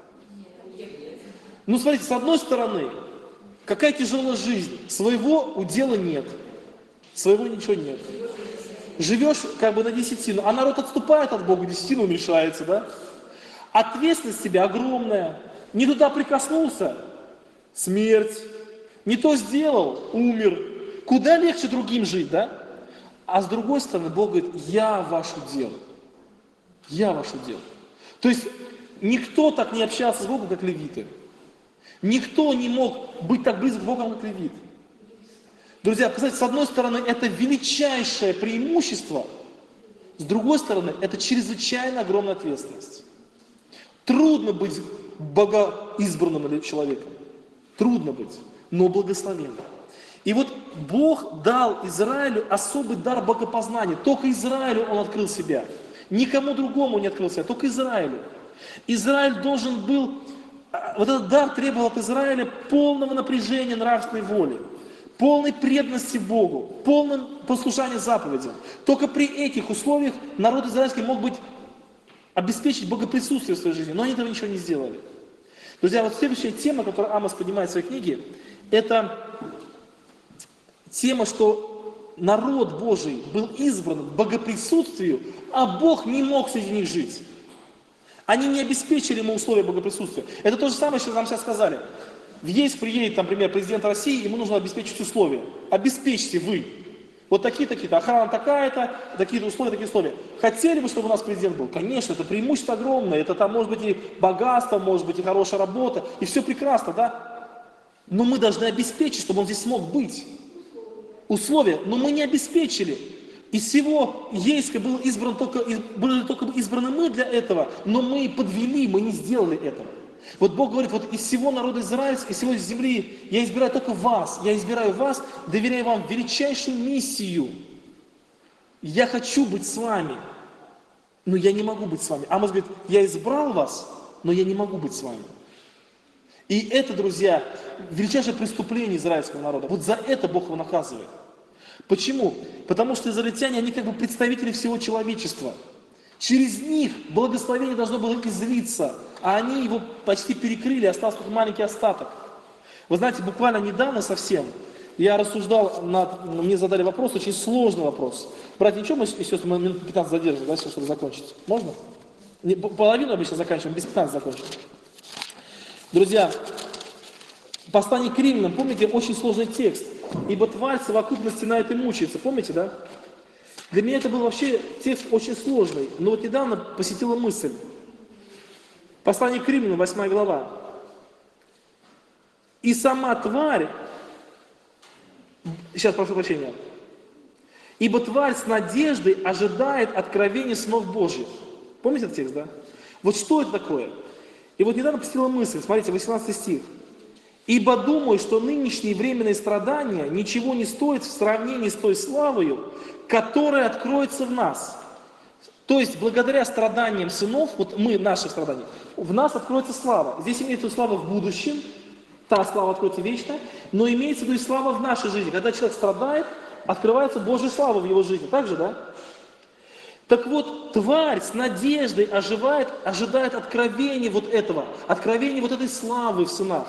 Ну смотрите, с одной стороны, какая тяжелая жизнь, своего удела нет, своего ничего нет. Живешь как бы на десятину, а народ отступает от Бога, десятину уменьшается, да? Ответственность тебе огромная, не туда прикоснулся, смерть, не то сделал, умер. Куда легче другим жить, да? А с другой стороны, Бог говорит, я ваше дело. Я ваше дело. То есть, никто так не общался с Богом, как левиты. Никто не мог быть так близок к Богу, как левит. Друзья, представьте, с одной стороны, это величайшее преимущество, с другой стороны, это чрезвычайно огромная ответственность. Трудно быть богоизбранным человеком. Трудно быть, но благословенным. И вот Бог дал Израилю особый дар богопознания. Только Израилю Он открыл себя. Никому другому не открыл себя, только Израилю. Израиль должен был, вот этот дар требовал от Израиля полного напряжения нравственной воли, полной преданности Богу, полного послушания заповедям. Только при этих условиях народ израильский мог обеспечить богоприсутствие в своей жизни, но они этого ничего не сделали. Друзья, вот следующая тема, которую Амос поднимает в своей книге, это тема, что народ Божий был избран к богоприсутствию, а Бог не мог среди них жить. Они не обеспечили ему условия богоприсутствия. Это то же самое, что нам сейчас сказали. Приедет, например, президент России, ему нужно обеспечить условия. Обеспечьте вы. Вот такие-то, охрана такая-то, такие-то условия, такие условия. Хотели бы, чтобы у нас президент был? Конечно, это преимущество огромное. Это там может быть и богатство, может быть и хорошая работа, и все прекрасно, да? Но мы должны обеспечить, чтобы он здесь смог быть. Условия, но мы не обеспечили. Из всего Ейска были только избраны мы для этого, но мы подвели, мы не сделали этого. Вот Бог говорит, вот из всего народа израильского, из всего земли я избираю только вас, я избираю вас, доверяю вам величайшую миссию. Я хочу быть с вами, но я не могу быть с вами. Амос говорит, я избрал вас, но я не могу быть с вами. И это, друзья, величайшее преступление израильского народа. Вот за это Бог его наказывает. Почему? Потому что израильтяне, они как бы представители всего человечества. Через них благословение должно было излиться, а они его почти перекрыли, остался только маленький остаток. Вы знаете, буквально недавно совсем я рассуждал, мне задали вопрос, очень сложный вопрос. Братья, ничего, мы сейчас минут 15 задержим, да, сейчас чтобы закончить? Можно? Половину обычно заканчиваем, без 15 закончим. Друзья, послание к Римлянам, помните, очень сложный текст. Ибо тварь совокупности на это мучается, помните, да? Для меня это был вообще текст очень сложный, но вот недавно посетила мысль. Послание к Римлянам, 8 глава. И сама тварь, сейчас прошу прощения, ибо тварь с надеждой ожидает откровения сынов Божьих. Помните этот текст, да? Вот что это такое? И вот недавно посетила мысль, смотрите, 18 стих. «Ибо думаю, что нынешние временные страдания ничего не стоят в сравнении с той славою, которая откроется в нас». То есть, благодаря страданиям сынов, вот мы, наши страдания, в нас откроется слава. Здесь имеется слава в будущем, та слава откроется вечно, но имеется в виду и слава в нашей жизни. Когда человек страдает, открывается Божья слава в его жизни. Так же, да? Так вот, тварь с надеждой ожидает откровения вот этого, откровения вот этой славы в сынах.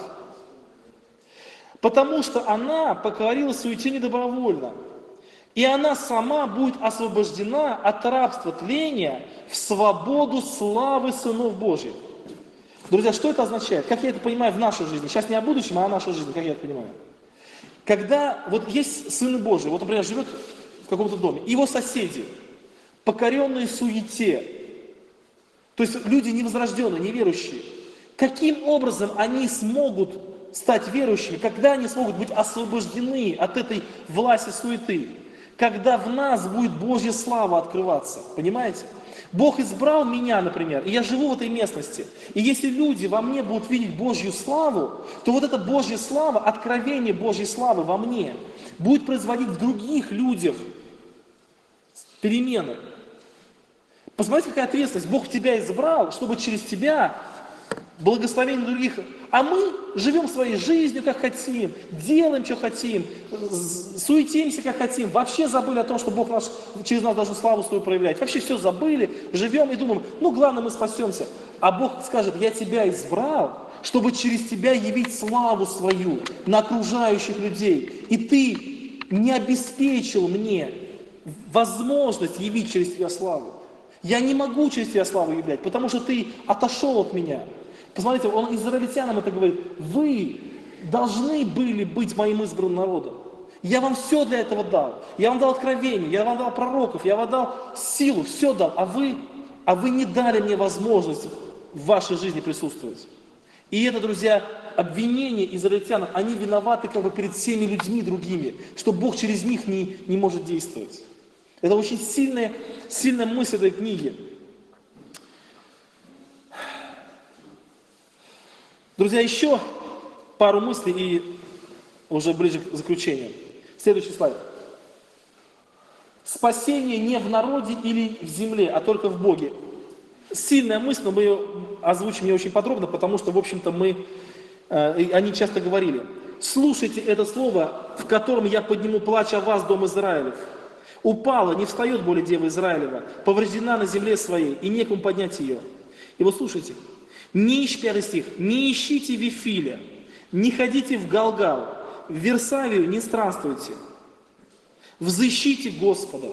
Потому что она покорилась суете недобровольно. И она сама будет освобождена от рабства тления в свободу славы сынов Божьих. Друзья, что это означает? Как я это понимаю в нашей жизни? Сейчас не о будущем, а о нашей жизни, как я это понимаю. Когда вот есть сыны Божьи, вот, например, живет в каком-то доме, его соседи, покоренные суете, то есть люди невозрожденные, неверующие, каким образом они смогут стать верующими, когда они смогут быть освобождены от этой власти суеты? Когда в нас будет Божья слава открываться, понимаете? Бог избрал меня, например, и я живу в этой местности. И если люди во мне будут видеть Божью славу, то вот эта Божья слава, откровение Божьей славы во мне, будет производить в других людях перемены. Посмотрите, какая ответственность. Бог тебя избрал, чтобы через тебя благословение других. А мы живем своей жизнью, как хотим, делаем, что хотим, суетимся, как хотим. Вообще забыли о том, что Бог через нас должен славу свою проявлять. Вообще все забыли, живем и думаем, ну главное, мы спасемся. А Бог скажет, я тебя избрал, чтобы через тебя явить славу свою на окружающих людей. И ты не обеспечил мне возможность явить через тебя славу. Я не могу через тебя славу являть, потому что ты отошел от меня. Посмотрите, он израильтянам это говорит, вы должны были быть моим избранным народом. Я вам все для этого дал. Я вам дал откровение, я вам дал пророков, я вам дал силу, все дал. А вы не дали мне возможность в вашей жизни присутствовать. И это, друзья, обвинения израильтян, они виноваты как бы перед всеми людьми другими, что Бог через них не может действовать. Это очень сильная мысль этой книги. Друзья, еще пару мыслей и уже ближе к заключению. Следующий слайд. Спасение не в народе или в земле, а только в Боге. Сильная мысль, но мы ее озвучим не очень подробно, потому что, в общем-то, они часто говорили. Слушайте это слово, в котором я подниму плач о вас, дом Израилев. Упала, не встает более дева Израилева, повреждена на земле своей, и некому поднять ее. И вот слушайте. Не ищите, 5 стих, не ищите Вифиля, не ходите в Галгал, в Версавию не странствуйте, взыщите Господа.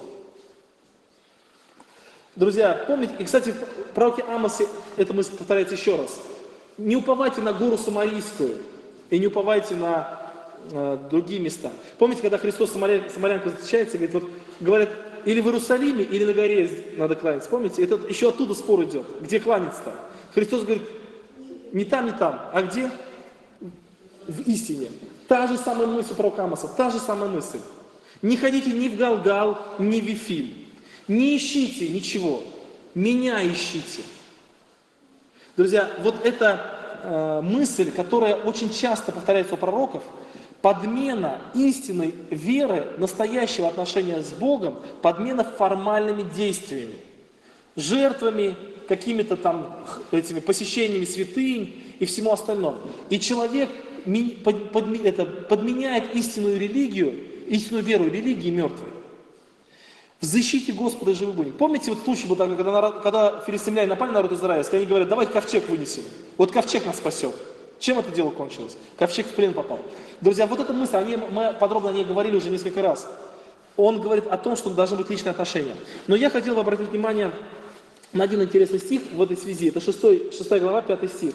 Друзья, помните, и, кстати, в пророке Амосе эта мысль повторяется еще раз. Не уповайте на гору Самарийскую и не уповайте на другие места. Помните, когда Христос с самарянкой встречается, говорит, вот, говорят, или в Иерусалиме, или на горе надо кланяться. Помните, это еще оттуда спор идет, где кланяться-то. Христос говорит, не там, а где? В истине. Та же самая мысль пророка Амоса, та же самая мысль. Не ходите ни в Галгал, ни в Вифиль. Не ищите ничего, меня ищите. Друзья, вот эта мысль, которая очень часто повторяется у пророков, подмена истинной веры, настоящего отношения с Богом, подмена формальными действиями, жертвами, какими-то там этими посещениями святынь и всему остальному. И человек подменяет истинную религию, истинную веру религии мертвой. Взыщите Господа и живы будем. Помните, вот случай был такой, когда филистимляне напали на народ израильский, они говорят, давайте ковчег вынесем. Вот ковчег нас спасет. Чем это дело кончилось? Ковчег в плен попал. Друзья, вот эта мысль, мы подробно о ней говорили уже несколько раз. Он говорит о том, что должны быть личные отношения. Но я хотел бы обратить внимание на один интересный стих в этой связи. Это 6 глава, 5 стих.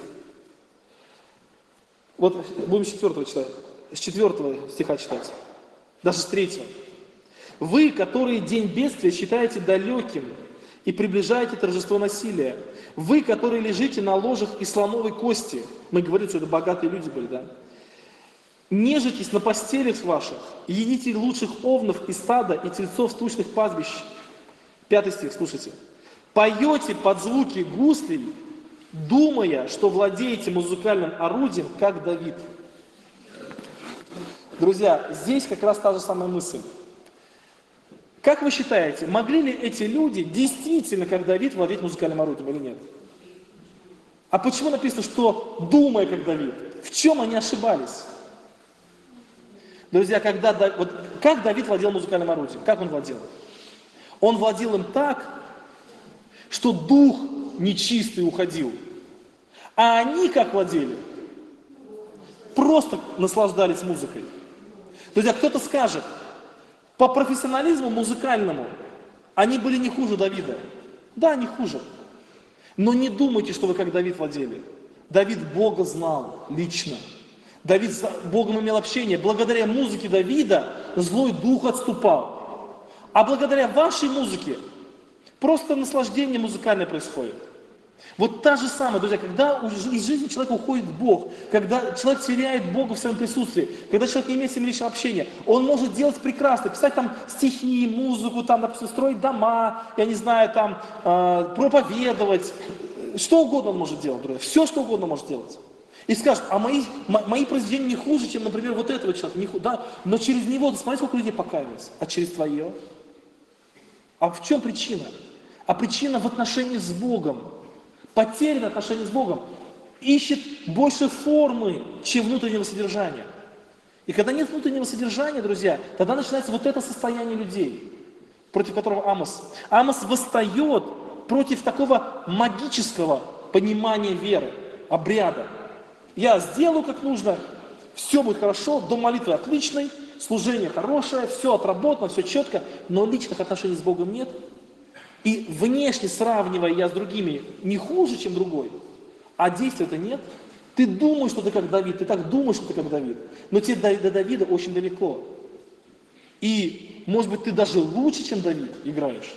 Вот будем с 4 читать. С 4 стиха читать. Даже с 3. Вы, которые день бедствия считаете далеким и приближаете торжество насилия. Вы, которые лежите на ложах из слоновой кости. Мы говорили, что это богатые люди были, да? Нежитесь на постелях ваших, едите лучших овнов и стада, и тельцов тучных пастбищ. 5 стих, слушайте. Поете под звуки гуслей, думая, что владеете музыкальным орудием, как Давид. Друзья, здесь как раз та же самая мысль. Как вы считаете, могли ли эти люди действительно, как Давид, владеть музыкальным орудием или нет? А почему написано, что думая, как Давид? В чем они ошибались? Друзья, как Давид владел музыкальным орудием? Как он владел? Он владел им так, что дух нечистый уходил. А они как владели? Просто наслаждались музыкой. Друзья, кто-то скажет, по профессионализму музыкальному они были не хуже Давида. Да, не хуже. Но не думайте, что вы как Давид владели. Давид Бога знал лично. Давид с Богом имел общение. Благодаря музыке Давида злой дух отступал. А благодаря вашей музыке просто наслаждение музыкальное происходит. Вот та же самая, друзья, когда из жизни человека уходит Бог, когда человек теряет Бога в своем присутствии, когда человек не имеет с ним личного общения, он может делать прекрасно, писать там стихи, музыку, там, допустим, строить дома, я не знаю, там, проповедовать, что угодно он может делать, друзья, все, что угодно может делать. И скажет, а мои произведения не хуже, чем, например, вот этого человека, да, но через него, смотри, сколько людей покаялось, а через твое? А в чем причина? А причина в отношении с Богом. Потерянное отношение с Богом ищет больше формы, чем внутреннего содержания. И когда нет внутреннего содержания, друзья, тогда начинается вот это состояние людей, против которого Амос. Амос восстает против такого магического понимания веры, обряда. Я сделаю как нужно, все будет хорошо, до молитвы отличной, служение хорошее, все отработано, все четко, но личных отношений с Богом нет. И внешне сравнивая я с другими не хуже, чем другой, а действия-то нет. Ты думаешь, что ты как Давид, ты так думаешь, что ты как Давид, но тебе до Давида очень далеко. И, может быть, ты даже лучше, чем Давид играешь,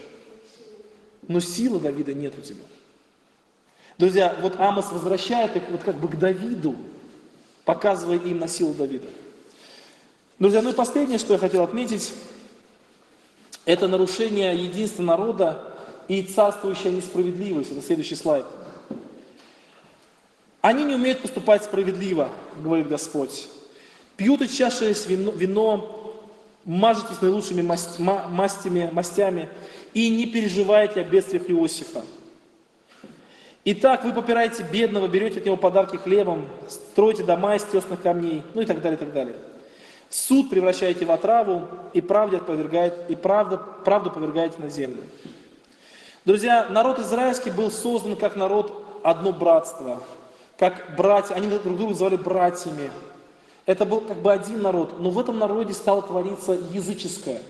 но силы Давида нет у тебя. Друзья, вот Амос возвращает их вот как бы к Давиду, показывая им на силу Давида. Друзья, ну и последнее, что я хотел отметить, это нарушение единства народа и царствующая несправедливость. Это следующий слайд. Они не умеют поступать справедливо, говорит Господь. Пьют из чаши вино, мажетесь наилучшими мастями и не переживаете о бедствиях Иосифа. Итак, вы попираете бедного, берете от него подарки хлебом, строите дома из тесных камней, ну и так далее, и так далее. Суд превращаете в отраву, и правду повергаете на землю. Друзья, народ израильский был создан как народ одно братство, как братья, они друг друга называли братьями. Это был как бы один народ, но в этом народе стало твориться языческое.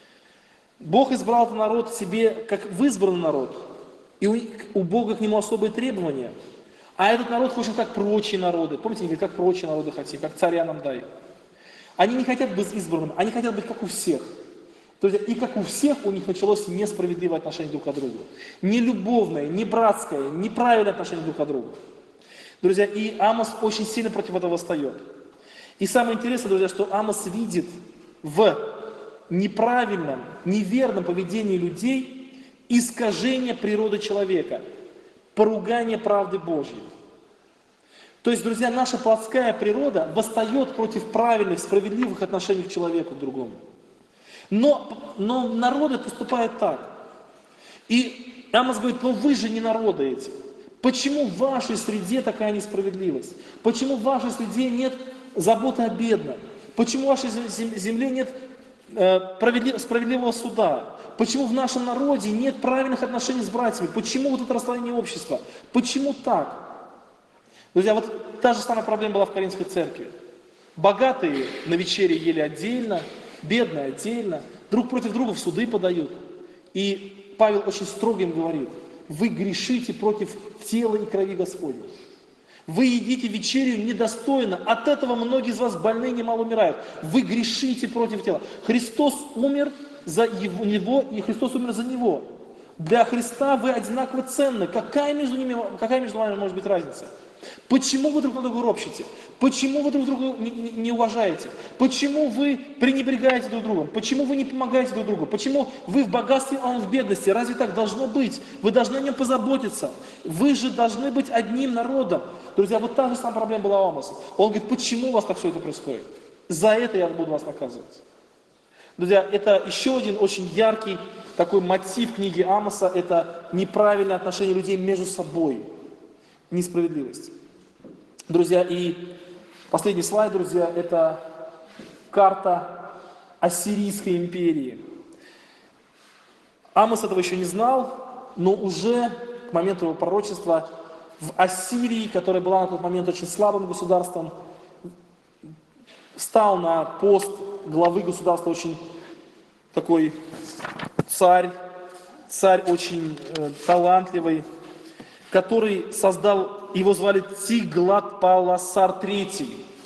Бог избрал этот народ себе как избранный народ, и у Бога к нему особые требования. А этот народ хочет как прочие народы. Помните, они говорят, как прочие народы хотим, как царя нам дай. Они не хотят быть избранными, они хотят быть как у всех. То есть, и как у всех у них началось несправедливое отношение друг к другу. Не любовное, не братское, неправильное отношение друг к другу. Друзья, и Амос очень сильно против этого восстает. И самое интересное, друзья, что Амос видит в неправильном, неверном поведении людей искажение природы человека, поругание правды Божьей. То есть, друзья, наша плотская природа восстает против правильных, справедливых отношений к человеку, к другому. Но народы поступают так. И Амос говорит, но вы же не народы эти. Почему в вашей среде такая несправедливость? Почему в вашей среде нет заботы о бедном? Почему в вашей земле нет справедливого суда? Почему в нашем народе нет правильных отношений с братьями? Почему вот это расслоение общества? Почему так? Друзья, вот та же самая проблема была в Коринфской церкви. Богатые на вечере ели отдельно, бедные отдельно, друг против друга в суды подают. И Павел очень строго им говорит, вы грешите против тела и крови Господня. Вы едите вечерю недостойно, от этого многие из вас больные немало умирают. Вы грешите против тела. Христос умер за него, и Христос умер за него. Для Христа вы одинаково ценны. Какая между вами может быть разница? Почему вы друг на друга ропщите? Почему вы друг друга не уважаете? Почему вы пренебрегаете друг другом? Почему вы не помогаете друг другу? Почему вы в богатстве, а он в бедности? Разве так должно быть? Вы должны о нем позаботиться. Вы же должны быть одним народом. Друзья, вот та же самая проблема была у Амоса. Он говорит, почему у вас так все это происходит? За это я буду вас наказывать. Друзья, это еще один очень яркий такой мотив книги Амоса. Это неправильное отношение людей между собой. Несправедливость. Друзья, и последний слайд, друзья, это карта Ассирийской империи. Амос этого еще не знал, но уже к моменту его пророчества в Ассирии, которая была на тот момент очень слабым государством, встал на пост главы государства очень такой царь очень талантливый, который создал, его звали Тиглат-Паласар III.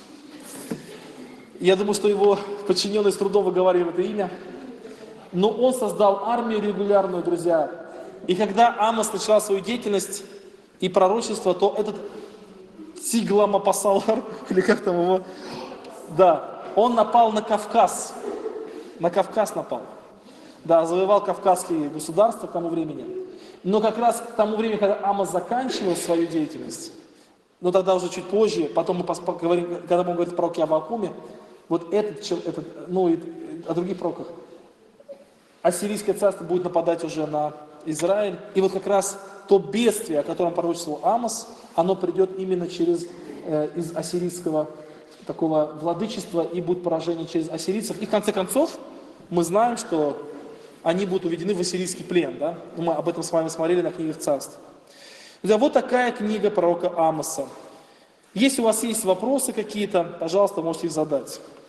Я думаю, что его подчиненные с трудом выговаривали это имя. Но он создал армию регулярную, друзья. И когда Амос начал свою деятельность и пророчество, то этот Тиглат-Паласар, или как там его, да, он напал на Кавказ. На Кавказ напал. Да, завоевал кавказские государства к тому времени. Но как раз к тому времени, когда Амос заканчивал свою деятельность, но тогда уже чуть позже, потом мы поговорим, когда мы говорим о пророке Аввакуме, вот ну и о других пророках, Ассирийское царство будет нападать уже на Израиль. И вот как раз то бедствие, о котором пророчествовал Амос, оно придет именно через из ассирийского такого владычества, и будет поражение через ассирийцев. И в конце концов, мы знаем, что они будут уведены в ассирийский плен. Да? Мы об этом с вами смотрели на книгах царств. Друзья, вот такая книга пророка Амоса. Если у вас есть вопросы какие-то, пожалуйста, можете их задать.